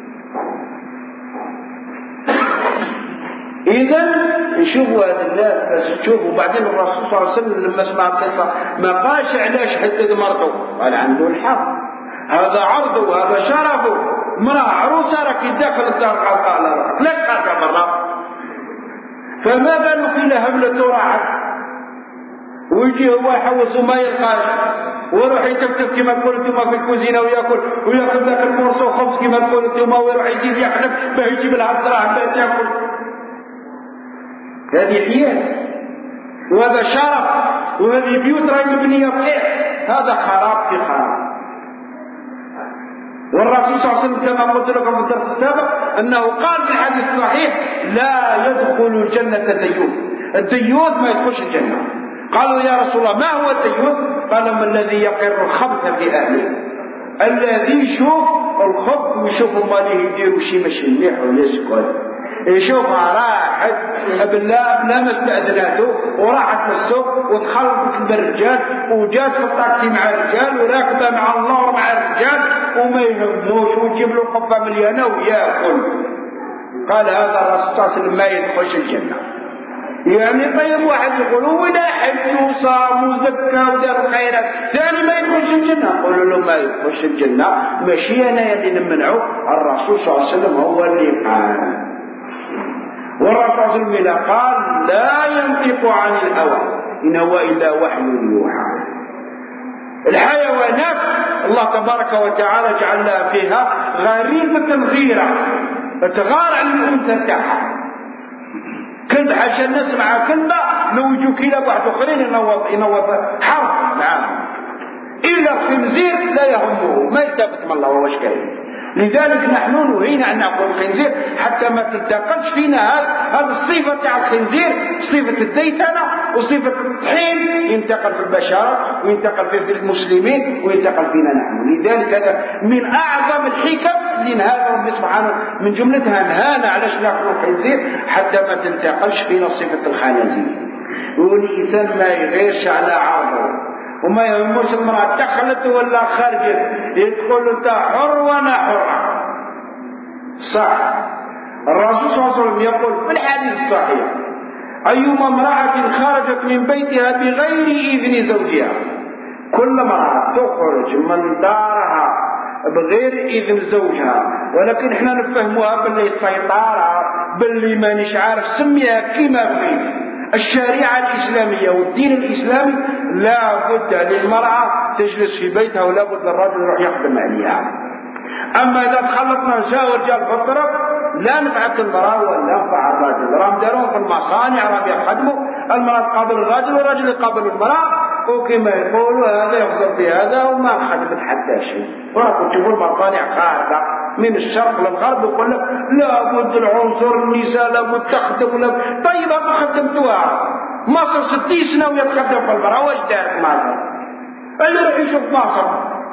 إذا نشوفوا هذا الناس بس تشوفوا. بعدين الرسول صلى الله عليه وسلم لما سمع القصة ما قالش علاش حدد مرته، قال عنده الحق، هذا عرضه وهذا شرفه. امرأة عروسة راك داخل الدار قال لا ليش خارجة برا؟ فما بالك إلا هبلته راحت ويجي هو يحوس وما يلقاش ويروح يتفتف كما تقول انتم في الكوزينه وياكل ذاك المرصو خبز كما تقول انتم، ويروح يجيب يحلف ما يجيب لها الدراهم باش ياكل. هذه حياه وهذا شرف وهذه بيوت راهي مبنيه صحيح. هذا خراب في خراب. والرسول صلى الله عليه وسلم كما قلت لكم في الدرس السابق أنه قال في الحديث الصحيح لا يدخل الجنة الديوث. الديوث ما يدخلش الجنة. قالوا يا رسول الله ما هو الديوث؟ قال ما الذي يقر الخبث في أهله، الذي يشوف الخبث ويشوف ماله يديروا شي ماشي مليح ويسكت، يشوفها راحت بلا ما استأذناته وراحت للسوق وتخلطت بالرجال وجات في الطاكسي مع الرجال وراكبه مع النور مع الرجال وما يهموش ويجيب له قبه مليانه وياكل. قال هذا الرسول صلى الله عليه وسلم ما يدخلش الجنه. يعني طيب واحد يقول هو لا حج وصام وزكى ودار الخيرات ثاني ما يدخلش الجنه. قولوا له ما يدخلش الجنه ماشي انا اللي نمنعه، الرسول صلى الله عليه وسلم هو اللي قال. والرسول صلى الله عليه وسلم قال لا ينطق عن الهوى إن هو إلا وحي يوحى. الحيوانات الله تبارك وتعالى جعل لها فيها غريبة الغيرة، تغار عن الأنثى تاعها. كلب عشان نسمع كلبة لو يجوا كلاب واحد آخرين ينوض حرب معاهم، إلا الخنزير لا يهمه ما يلتفت من الله واش كاين. لذلك نحن نهينا أن نأكل الخنزير حتى ما تنتقلش فينا هذه الصفة تاع الخنزير، صفة الديتنة وصفة الطحين ينتقل في البشر وينتقل في المسلمين وينتقل فينا نحن. لذلك هذا من أعظم الحكم اللي نهانا ربي سبحانه من جملتها نهانا علاش نأكل الخنزير حتى ما تنتقلش فينا صفة الخنازير. والإنسان ما يغيرش على عرضه وما يهمش المرأة دخلت ولا خرجت، يدخل انت حر وانا حر. صح. الرسول صلى الله عليه وسلم يقول في الحديث الصحيح أيما امرأة خرجت من بيتها بغير إذن زوجها، كل امرأة تخرج من دارها بغير إذن زوجها، ولكن احنا نفهموها باللي السيطرة باللي مانيش عارف سميها كما بغيت. الشريعة الإسلامية والدين الإسلامي لا بد للمرأة تجلس في بيتها ولا بد للرجل يروح يخدم عليها. أما إذا تخلطنا نساء ورجال في الطرق لا نفعت المرأة ولا نفع الرجل. راهم دارون في المصانع راهم يخدموا، المرأة تقابل الرجل والرجل يقابل المرأة، وكما يقولوا هذا يخدم في هذا وما خدمت حتى شيء. وراكم تشوفوا المصانع خارجة من الشرق للغرب يقول لك لا بد العنصر النساء لا بد تخدم. طيب هذا خدمتوها مصر 60 سنة وهي تخدم في المرأة، واش دارت مصر؟ اللي يروح يشوف مصر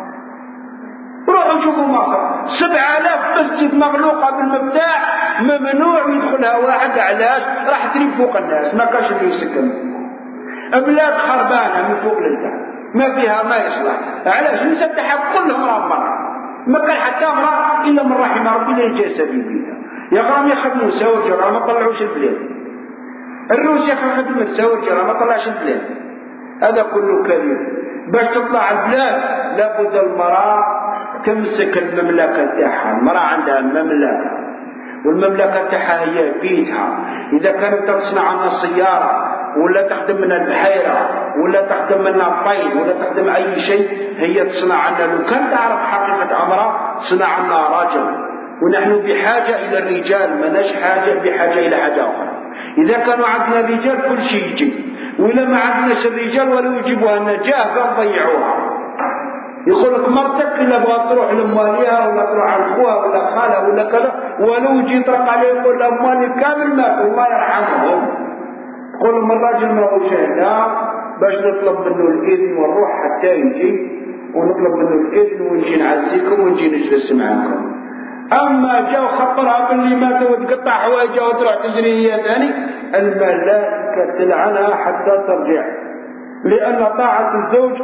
روحوا شوفوا مصر 7000 مسجد مغلوقة بالمفتاح ممنوع يدخلها واحد. علاش؟ راح تريب فوق الناس ما كاش اللي يسكن. بلاد خربانة من فوق للتحت ما فيها ما يصلح. علاش؟ مسبحة كلهم راهم مرة ما كان حتى امرأة إلا من رحم ربي اللي يجي سبيل يا غرام يخدموا ساوى جرى ما طلعوش البلاد. الروس يخدموا ساوى جرى ما طلعش البلاد. هذا كله كذب. باش تطلع البلاد لابد المرأة تمسك المملكة تاعها. المرأة عندها مملكة والمملكة تاعها هي بيتها. إذا كانت تصنع لنا السيارة ولا تخدم لنا البحيرة ولا تخدم لنا الطين ولا تخدم أي شيء هي تصنع لنا. لو كان تعرف حقيقة أمرها صنع لنا رجل ونحن بحاجة إلى الرجال، ما ناش بحاجة إلى حاجة أخرى. إذا كانوا عندنا رجال كل شيء يجي، وإذا ما عندناش الرجال ولو يجيبوها لنا جاهزة نضيعوها. يقول لك مرتك إلا بغات تروح لأمواليها ولا تروح على أخوها ولا خالها ولا كذا، ولو يجي يطرق عليه يقول أموالي كامل ماتوا الله يرحمهم. تقول لهم الراجل ما هو هنا باش نطلب منه الإذن ونروح حتى يجي، ونطلب منه الإذن ونجي نعزيكم ونجي نجلس معكم. أما جاء وخبرها باللي ماتوا وتقطع حوايجها وتروح تجري هي ثاني، الملائكة تلعنها حتى ترجع، لأن طاعة الزوج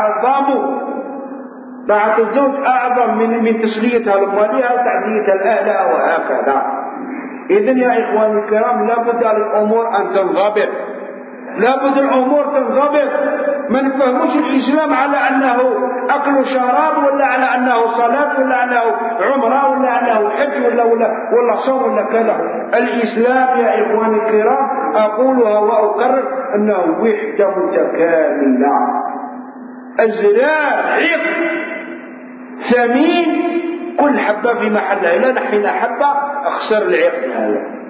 أعظم من تسليتها لأموالها وتعزيتها لأهلها وهكذا. إذن يا إخواني الكرام لابد للأمور أن تنضبط، لابد الأمور تنضبط. ما نفهموش الإسلام على أنه أكل وشراب، ولا على أنه صلاة، ولا أنه عمرة، ولا أنه حج، ولا صوم، ولا كذا. الإسلام يا إخواني الكرام أقولها وأكرر أنه وحدة متكاملة. الزراع عقد ثمين كل حبة في محلها، إذا نحينا حبة أخسر العقد هذا.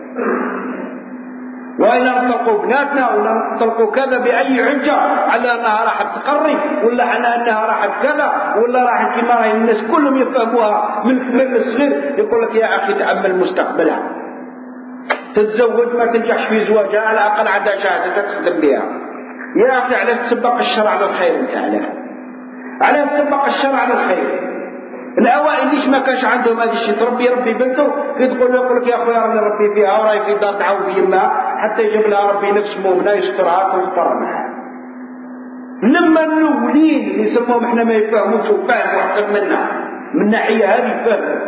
وإلا نطلقوا بناتنا ولا نطلقوا كذا بأي حجة على أنها راح تقرب، ولا على أنها راح كذا، ولا راح كما الناس كلهم يفهموها من الكبير للصغير. يقول لك يا أخي تأمل مستقبلها، تتزوج ما تنجحش في زواجها على الأقل عندها شهادة تخدم بها. يا أخي على تسبق الشرع على الخير، أنت على تسبق الشرع على الخير. الأوائل ليش ما كانش عندهم هذا الشيء؟ تربي ربي بنته يقول لك يا أخويا راني ربي فيها وراي في دار تعاون بيمها حتى يجيب لها ربي نفس مؤمنة يسترها ويستر معها. لما الأولين اللي يسموهم احنا ما يفهموش وفاهم وحسب منا من ناحية هذه فهم،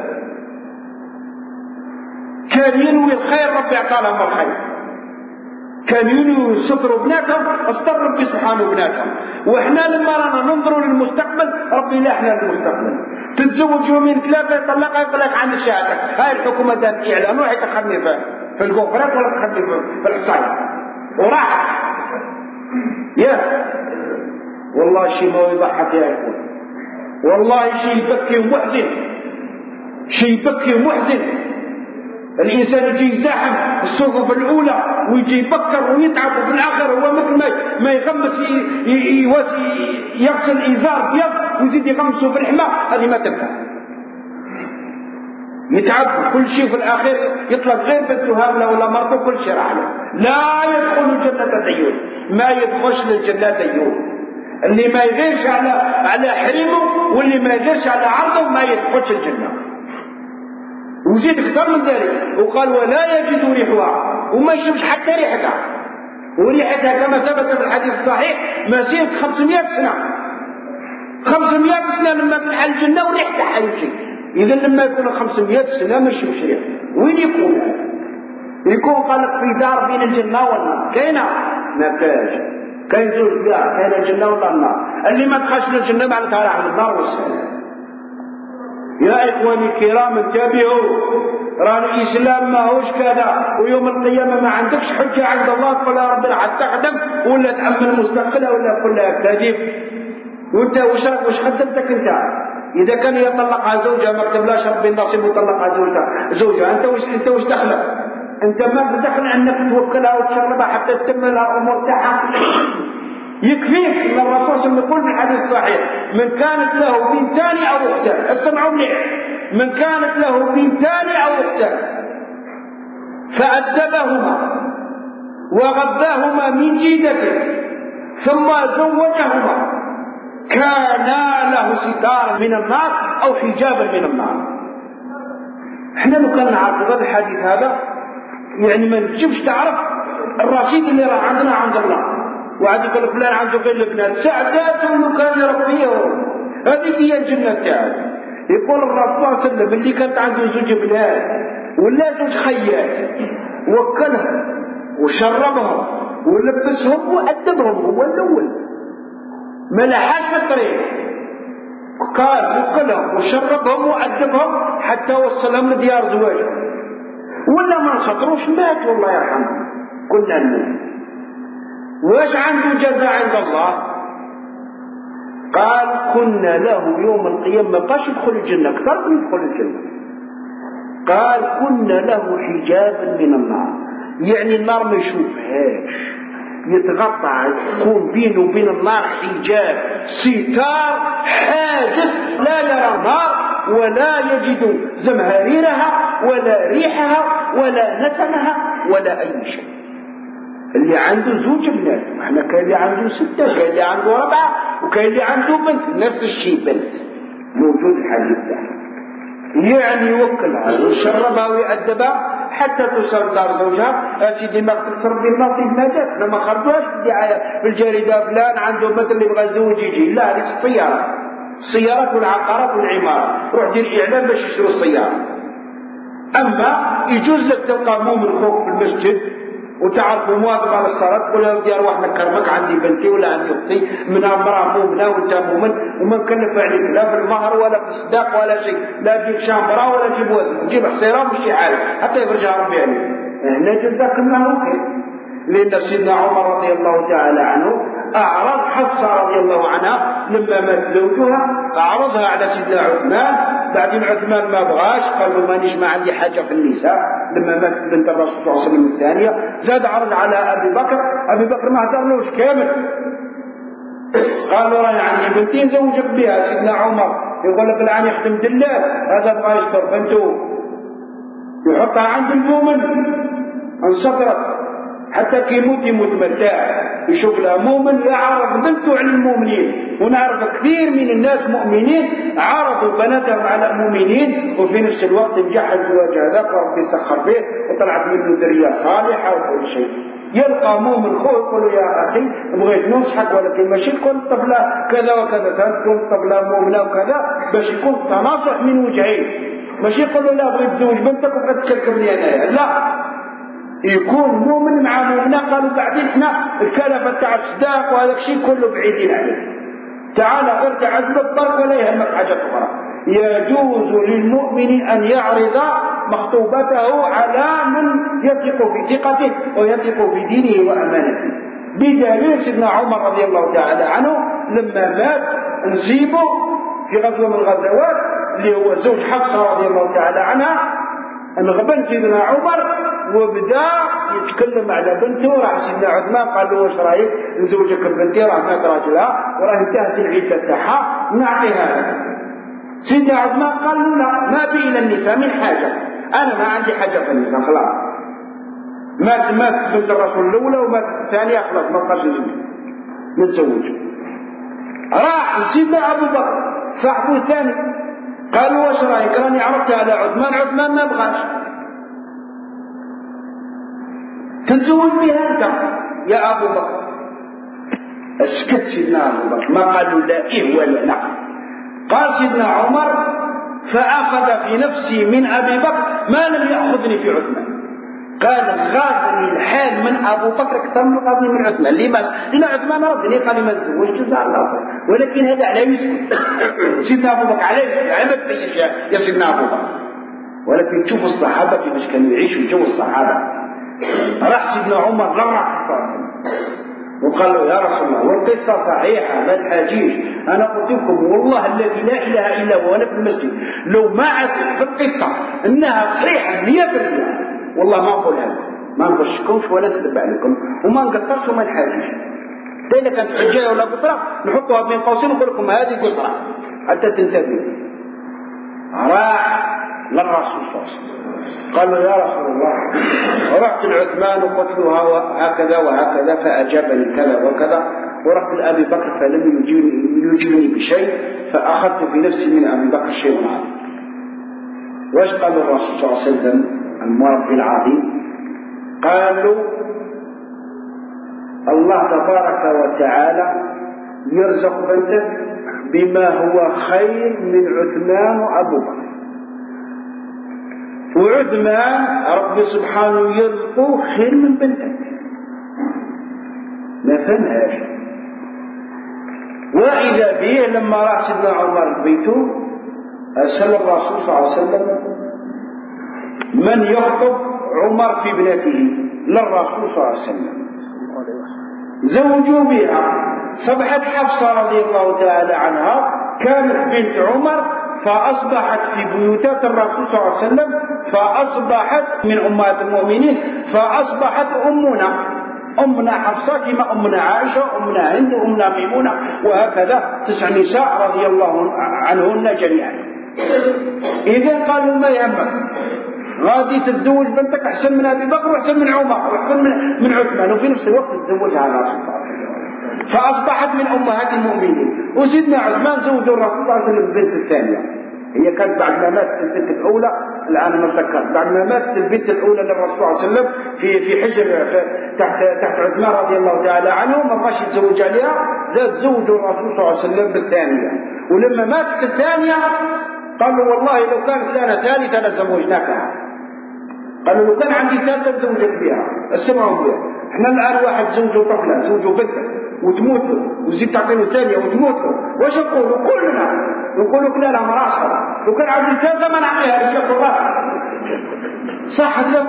كان ينوي الخير ربي أعطى لهم الخير، كان ينوي يستروا بناتهم استر ربي سبحانه بناتهم. وإحنا لما رانا ننظروا للمستقبل ربي لا احنا للمستقبل. تتزوج يومين ثلاثة يطلقها يقول لك عندك شهادة، هاي الحكومة دارت إعلان روحي تخلني في الكونفرنس ولا تخلني في الحصاية وراح يا والله شيء ما يضحك يا إخوان، والله شيء يبكي ومحزن، شيء يبكي ومحزن. الإنسان يجي يزاحم الصفوف الأولى ويجي يفكر ويتعب، وفي الآخر هو مثل ما يغمس يغسل إزار بيض ويزيد يغمسه في الحمى، هذه ما تنفع. يتعب كل شيء في الآخر يطلق غير بنته هاملة ولا مرته كل شيء راح له. لا يدخل الجنة ديون، ما يدخلش للجنة ديون. اللي ما يغيرش على حريمه واللي ما يغيرش على عرضه ما يدخلش الجنة. وزيد اكثر من ذلك وقال ولا يجد ريحها، وما يشوفش حتى ريحتها، وريحتها كما ثبت في الحديث الصحيح مسيرة 500 سنة، 500 سنة لما تلحق الجنة وريحتها حيجي. إذا لما يكون 500 سنة ما يشوفش ريحتها وين يكون هذا؟ يكون قال لك في دار بين الجنة والنار، كاينة ما كاينش، كاين زوج دار، كاين الجنة ولا النار. اللي ما دخلش للجنة معناتها راح للنار والسلام. يا إخواني الكرام انتبهوا، راه الإسلام ما هوش كذا، ويوم القيامة ما عندكش حجة عند الله تقول يا رب راح تخدم ولا تأمن مستقبلها ولا كلها كذب. وانت وش خدمتك انت؟ إذا كان يطلقها زوجها ما كتبلاش ربي النصيب وطلقها زوجها انت وش دخلك؟ انت ما بدخل انك توكلها وتشربها حتى تتم لها الامور تاعها. يكفيك ان الرسول صلى الله عليه وسلم يقول في الحديث الصحيح من كانت له بنتان او اختان، اسمعوا مليح، من كانت له بنتان او اختان فأدبهما وغذاهما من جيدته ثم زوجهما كانا له ستارا من النار او حجابا من النار. احنا لو كان نعرف هذا الحديث هذا يعني ما نجيبش تعرف الرصيد اللي راه عندنا عند الله. وعاد يقول فلان عنده غير البنات سعداتهم لو كان يربيهم، هذه هي الجنة تاعو. يقول الرسول صلى الله عليه وسلم اللي كانت عنده زوج بنات ولا زوج خيات وكلهم وشربهم ولبسهم وأدبهم هو الأول، ما لحاش في الطريق، قال وكلهم وشربهم وأدبهم حتى وصلهم لديار زواجهم، ولا ما شطروش ماتوا الله يرحمهم كلنا نموت. واش عنده جزاء عند الله؟ قال كنا له يوم القيامة قاش يدخل الجنة أكثر من يدخل الجنة. قال كنا له حجابا من النار، يعني النار ما يشوفهاش، يتغطى، يكون بينه وبين النار حجاب، ستار، حاجز، لا يرى النار ولا يجد زمهريرها ولا ريحها ولا نتنها ولا أي شيء. اللي عنده زوج بنات، احنا كاين اللي عنده 6، كاين اللي عنده 4، وكاين اللي عنده بنت، نفس الشيء بنت موجود الحديث ده. يعني يوكلها ويشربها ويأدبها حتى توصل دار زوجها. سيدي ما تكسر بالنصيب ما جات، لما خرجوهاش في الجريدة فلان عنده بنت اللي يبغى يزوج يجي، لا هذه السيارات والعقارات والعمارة، روح دير إعلان باش يشتروا السيارة. أما يجوز لك تلقى مؤمن خوف في المسجد وتعرفوا مواظب على الصلاة، تقول له ودي اروح نكرمك عندي بنتي ولا عندي اختي من امراه مؤمنه وانت مؤمن وما نكلف عليك لا في المهر ولا في الصداق ولا شيء، لا تجيب شامبرا ولا تجيب وزن، تجيب حصيره ومشي حالك حتى يفرجها ربي عليك. هنا جزاك الله خير. لان سيدنا عمر رضي الله تعالى عنه اعرض حفصه رضي الله عنها لما مات زوجها، اعرضها على سيدنا عثمان، بعدين عثمان ما بغاش، قال له مانيش ما عندي حاجه في النساء. لما ماتت بنت الرسول صلى الله عليه وسلم الثانيه زاد عرض على ابي بكر، ابي بكر ما هدرلوش كامل، قال له راني عندي بنتين زوجك بها. سيدنا عمر يقول لك الان يخدم دلال، هذا بغى يشتر بنته يحطها عند المؤمن انسطرت حتى كي يموت مرتاح، يشوف لها مؤمن يعرض بنته على المؤمنين. ونعرف كثير من الناس مؤمنين عرضوا بناتهم على المؤمنين وفي نفس الوقت نجح الزواج هذاك وربي سخر به وطلعت منه ذريه صالحه وكل شيء. يلقى مؤمن خوه يقول له يا اخي بغيت ننصحك ولكن ماشي تكون طفله كذا وكذا، تكون طفله مؤمنه وكذا باش يكون تناصح من وجهين، ماشي يقول له لا بغيت تزوج بنتك وبغيت تشركني انايا، لا، يكون مؤمن مع مؤمنة. قالوا بعدين احنا الكلفة تاع الصداق وهذا الشيء كله بعيدين عليه، تعال غير تعذب الضرب ولا يهمك حاجة أخرى. يجوز للمؤمن أن يعرض مخطوبته على من يثق في ثقته ويثق في دينه وأمانته، بدليل سيدنا عمر رضي الله تعالى عنه لما مات نصيبه في غزوة من الغزوات اللي هو زوج حفصة رضي الله تعالى عنها، انغبن سيدنا عمر وبدا يتكلم على بنته. راح سيدنا عثمان قال له واش رايك نزوجك بنتي، راح مات راجلها وراه انتهت العده تاعها نعطيها. سيدنا عثمان قال له لا، ما بي الى النساء من حاجه، انا ما عندي حاجه في النساء خلاص، مات بنت الرسول الاولى ومات الثانيه خلاص ما بقاش نتزوج. راح سيدنا ابو بكر صاحبه الثاني قال له واش رايك راني عرضت على عثمان، عثمان ما بغاش، تتزوج بها انت يا ابو بكر. اسكت سيدنا ابو بكر ما قال له لا ايه ولا لا. قال سيدنا عمر فاخذ في نفسي من ابي بكر ما لم ياخذني في عثمان، قال غاضني الحال من ابو بكر اكثر من غاضني من عثمان. لماذا؟ لان عثمان ردني قال لي ما تزوجت جزاه الله خير، ولكن هذا على يسكت. سيدنا ابو بكر عليه ما تبيش يا سيدنا ابو بكر، ولكن تشوف الصحابه كيفاش كانوا يعيشوا جو الصحابه. راح سيدنا عمر لرح وقال له يا رسول الله والقصه صحيحه ما تحاجيش، انا قلت لكم والله الذي لا اله الا هو انا في المسجد لو ما عرفت في القصه انها صحيحه 100% والله ما نقول هذا، ما نغشكمش ولا نكذب عليكم وما نقصرش وما نحاجيش. اذا كانت حجايه ولا قصره نحطها بين قوسين ونقول لكم هذه قصره حتى تنتبهوا. راح للرسول صلى الله عليه وسلم قال له يا رسول الله، ورحت لعثمان وقلت له هكذا وهكذا فأجابني كذا وكذا، ورحت لأبي بكر فلم يجيبني بشيء، فأخذت في نفسي من أبي بكر شيء عظيم. واش قال الرسول صلى الله عليه وسلم المربي العظيم؟ قال له الله تبارك وتعالى يرزق بنتك بما هو خير من عثمان وأبو بكر، وعثمان ربي سبحانه يرزقه خير من بنتك. ما فهمهاش. وإذا به لما راح سيدنا عمر بيته أرسل الرسول صلى الله عليه وسلم من يخطب عمر في ابنته للرسول صلى الله عليه وسلم، زوجوا بها. صبحت حفصة رضي الله تعالى عنها كانت بنت عمر فأصبحت في بيوتات الرسول صلى الله عليه وسلم، فأصبحت من أمهات المؤمنين، فأصبحت أمنا حفصة كما أمنا عائشة، أمنا هند، أمنا ميمونة، وهكذا 9 نساء رضي الله عنهن جميعا. إذا قالوا ما يهمك غادي تتزوج بنتك أحسن من أبي بكر وأحسن من عمر وأحسن من عثمان، وفي نفس الوقت تتزوجها الرسول، فأصبحت من أمهات المؤمنين. وسيدنا عثمان زوج الرسول صلى الله عليه وسلم البنت الثانية، هي كانت بعد ما ماتت البنت الأولى، الآن ما ذكرت، بعد ما ماتت البنت الأولى للرسول صلى الله عليه وسلم في حجر تحت عثمان رضي الله تعالى عنه، ما بقاش يتزوج عليها، زاد زوج الرسول صلى الله عليه وسلم بالثانية. ولما ماتت الثانية قالوا والله لو كانت لنا ثالثة لزوجناكها، قالوا لو كان عندي ثالثة زوجت بها، اسمعوا بها. احنا الآن واحد زوجه طفلة، زوجه بنت وتموت له، وزيد تعطيله ثانية وتموت له، واش نقولوا كلنا؟ نقولوا لا لا مراسل، لو كان عندي ثالثة ما نعطيها رجال الراس، صح؟ هذا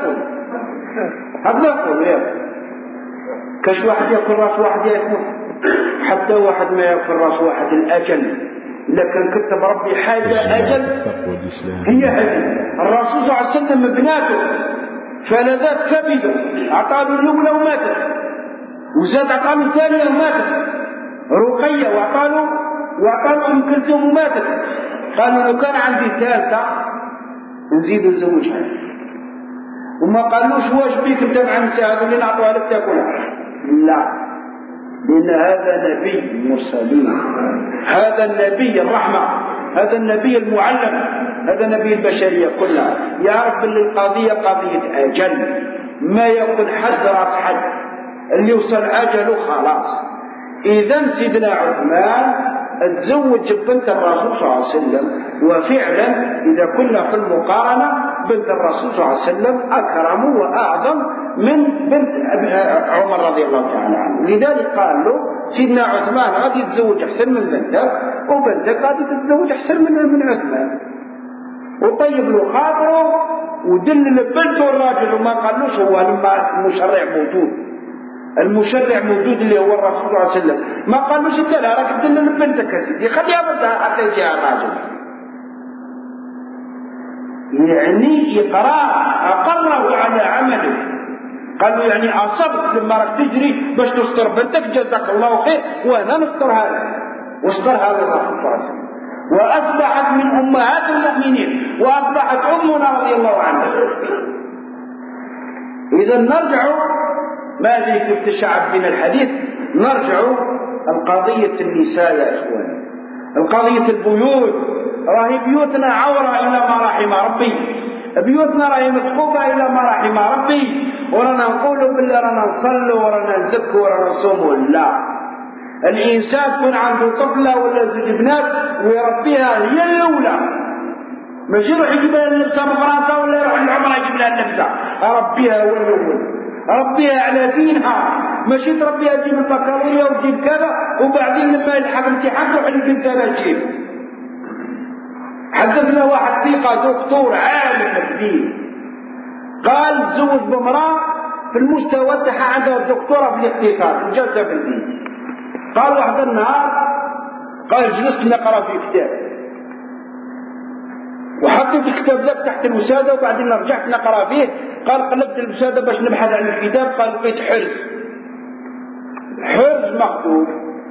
نقول يا كاش واحد ياكل راس واحد ياكل، حتى واحد ما ياكل راس واحد الأجل، لكن كتب ربي حاجة أجل هي أجل. الرسول صلى الله عليه وسلم ابناته فلذات كبده أعطاه الأولى وماتت، وزاد أعطاه الثانية وماتت، رقية وأعطاه أم كلثوم وماتت. قالوا لو كان عندي ثالثة نزيد نزوجها، وما قالوش واش بيك انت مع النساء هذول اللي نعطوها لك تاكلها، لا، لأن هذا نبي مرسلين، هذا النبي الرحمة، هذا النبي المعلم، هذا نبي البشرية كلها، يعرف أن القضية قضية أجل، ما يكون حد راس حد، اللي يوصل أجله خلاص. إذا سيدنا عثمان تزوج بنت الرسول صلى الله عليه وسلم، وفعلا إذا كنا في المقارنة بنت الرسول صلى الله عليه وسلم أكرم وأعظم من بنت عمر رضي الله تعالى عنه. لذلك قال له سيدنا عثمان غادي يتزوج أحسن من بنتك، وبنتك غادي تتزوج أحسن من عثمان، وطيب له خاطره ودلل بنته الراجل، وما قالوش هو لما المشرع موجود، المشرع موجود اللي هو الرسول صلى الله عليه وسلم، ما قالوش انت لا راك تدلل بنتك يا سيدي خليها بنتها حتى يجيها الراجل، يعني أقره على عمله، قالوا يعني أصبت لما راك تجري باش تستر بنتك جزاك الله خير، وأنا نسترها لك، واسترها للرسول صلى الله عليه وسلم، وأصبحت من أمهات المؤمنين، وأصبحت أمنا رضي الله عنها. إذا نرجع، ما ذي كيف تشعب من الحديث، نرجع القضية النساء يا إخواني، القضية البيوت، راهي بيوتنا عورة إلى ما رحم ربي، بيوتنا راهي مسقوفة إلى ما رحم ربي، ورانا نقولوا بالله رانا نصلوا ورانا نزكوا ورانا نصوموا، لا، الإنسان تكون عنده طفلة ولا زوج بنات ويربيها هي الأولى، ماشي يروح يجيب لها اللبسة من فرنسا ولا يروح العمرة يجيب لها اللبسة، ربيها هو الأول، ربيها على دينها، ماشي تربيها تجيب البكالوريا وتجيب كذا وبعدين لما يلحق الامتحان تروح للبنت هذا تجيب. حدثنا واحد ثقة دكتور عالم في الدين قال تزوج بامرأة في المستوى تاعها عندها دكتورة في الاقتصاد وجالسة في الدين، قال واحد النهار قال جلست نقرا في كتاب وحطيت الكتاب ذاك تحت الوسادة وبعدين رجعت نقرا فيه، قال قلبت الوسادة باش نبحث عن الكتاب، قال لقيت حرز مخطوط،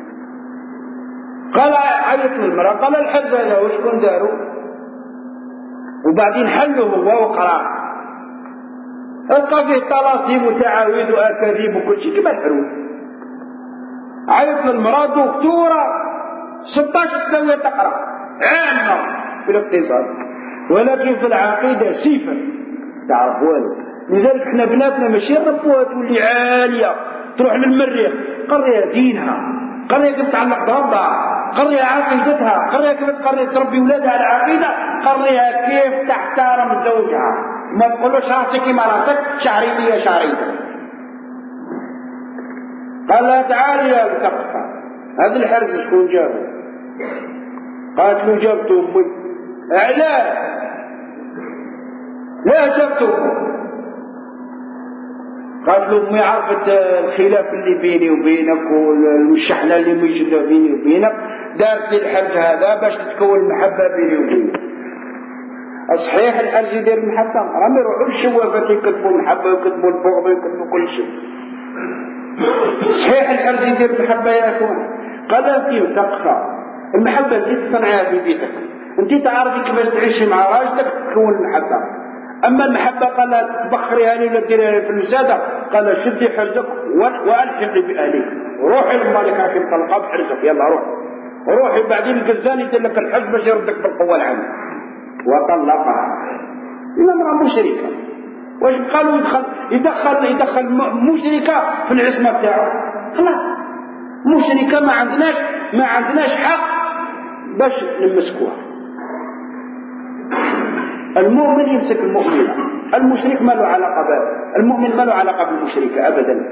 قال عيط للمرأة، قال الحرز هذا وشكون دارو؟ وبعدين حله هو وقرأ، لقى فيه طلاسيم وتعاويذ وأكاذيب وكل شيء كما الحروف. عيط للمرأة دكتورة 16 سنة تقرأ عامة في الاقتصاد، ولكن في العقيدة صفر تعرف والو. لذلك احنا بناتنا ماشي نربوها تولي عالية تروح للمريخ، قريها دينها، قريها كيف تعلق بربها، قريها عقيدتها، قريها كيف تربي ولادها على العقيدة، قريها كيف تحترم زوجها، ما تقولوش راسك كما راسك شعريتي شعريتك. قال لها تعالي يا التقطع هذا الحرز شكون جابه؟ قالت له جابته امي. لا جابته قالت له أمي عرفت الخلاف اللي بيني وبينك والشحنة اللي موجودة بيني وبينك، دارت لي الحرج هذا باش تتكون المحبة بيني وبينك. صحيح الحرج يدير المحبة، راهم يروحوا للشوافات يكتبوا المحبة ويكتبوا البغض ويكتبوا كل شيء. صحيح الحرج يدير المحبة يا أخوان. قال أنت تقفى المحبة دي تصنعها في بيتك، أنت تعرفي كيفاش تعيشي مع راجلك تكون المحبة. أما المحبة قال تبخريها لي ولا ديريها في الوسادة، قال شدي حرزك وألحقي بأهلك، روحي لمالك عشان طلقها بحرزك، يلا روحي بعدين الجزان يدير لك الحرز باش يردك بالقوة العامة. وطلقها. إلا امرأة مشركة، واش قالوا يدخل مشركة في العصمة تاعه؟ خلاص مشركة ما عندناش حق باش نمسكوها. المؤمن يمسك المؤمنة، المشرك ما له علاقة به، المؤمن ما له علاقة بالمشركة أبدا.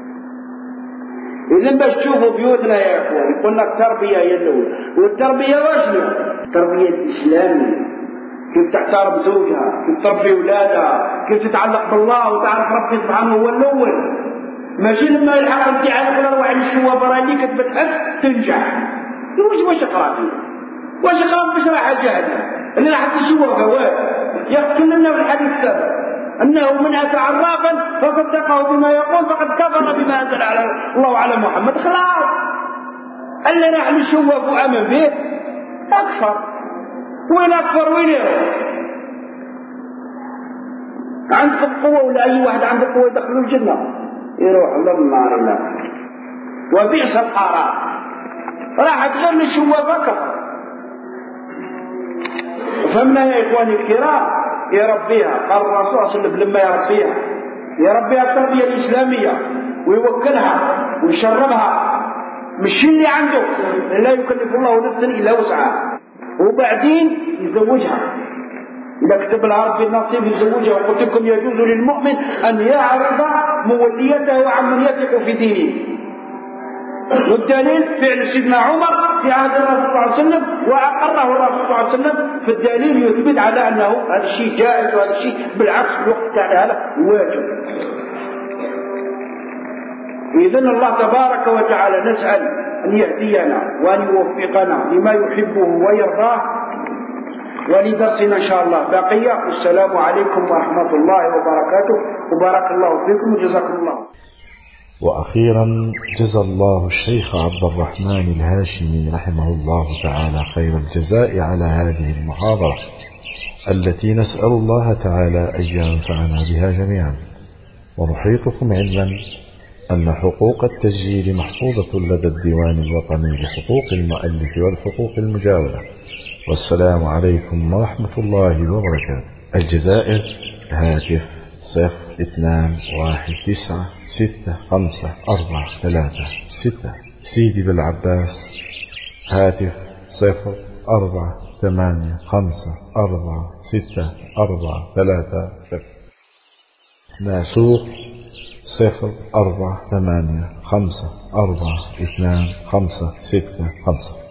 إذن باش تشوفوا بيوتنا يا إخوان قلنا التربية هي الأولى، والتربية واش هي؟ التربية الإسلامية، كيف تحترم زوجها، كيف تربي أولادها، كيف تتعلق بالله وتعرف ربي سبحانه هو الأول. ماشي لما يلحق انت على كل واحد الشواب راني كتبتحث تنجح. واش اقرا فيه؟ واش اقرا باش راح جهنم؟ اللي راح تشوفه هو يقتل لنا في الحديث السابق انه من اتى عرافا فصدقه بما يقول فقد كفر بما انزل على الله على محمد. خلاص اللي راح نشوفه وامن به اكفر. وين اكفر وين يروح؟ عندكم قوه ولا اي واحد عنده قوه يدخلوا الجنه؟ يروح للنار. لا وبئس القرار. راح تغير نشوفه كفر. فهمنا يا إخواني الكرام؟ يربيها. قال الرسول صلى الله عليه وسلم لما يربيها التربية الإسلامية ويوكلها ويشربها مش اللي عنده، لا يكلف الله نفسا إلا وسعها، وبعدين يزوجها. إذا كتب لها ربي النصيب يزوجها. وقلت لكم يجوز للمؤمن أن يعرض موليته عمن يثق في دينه. والدليل فعل سيدنا عمر في عهد الرسول صلى الله عليه وسلم، وأقره الرسول صلى الله عليه وسلم في الدليل يثبت على أنه هذا الشيء جائز، وهذا الشيء بالعكس الوقت تاعنا هذا واجب. إذن الله تبارك وتعالى نسأل أن يهدينا وأن يوفقنا لما يحبه ويرضاه. ولدرسنا إن شاء الله بقية. والسلام عليكم ورحمة الله وبركاته، وبارك الله فيكم وجزاكم الله. وأخيرا جزى الله الشيخ عبد الرحمن الهاشمي رحمه الله تعالى خير الجزاء على هذه المحاضرة التي نسأل الله تعالى أن ينفعنا بها جميعا. ونحيطكم علما أن حقوق التسجيل محفوظة لدى الديوان الوطني لحقوق المؤلف والحقوق المجاورة. والسلام عليكم ورحمة الله وبركاته. الجزائر هاتف 0219654336. سيدي بالعباس هاتف 0485464330. ناسوق 0485425655.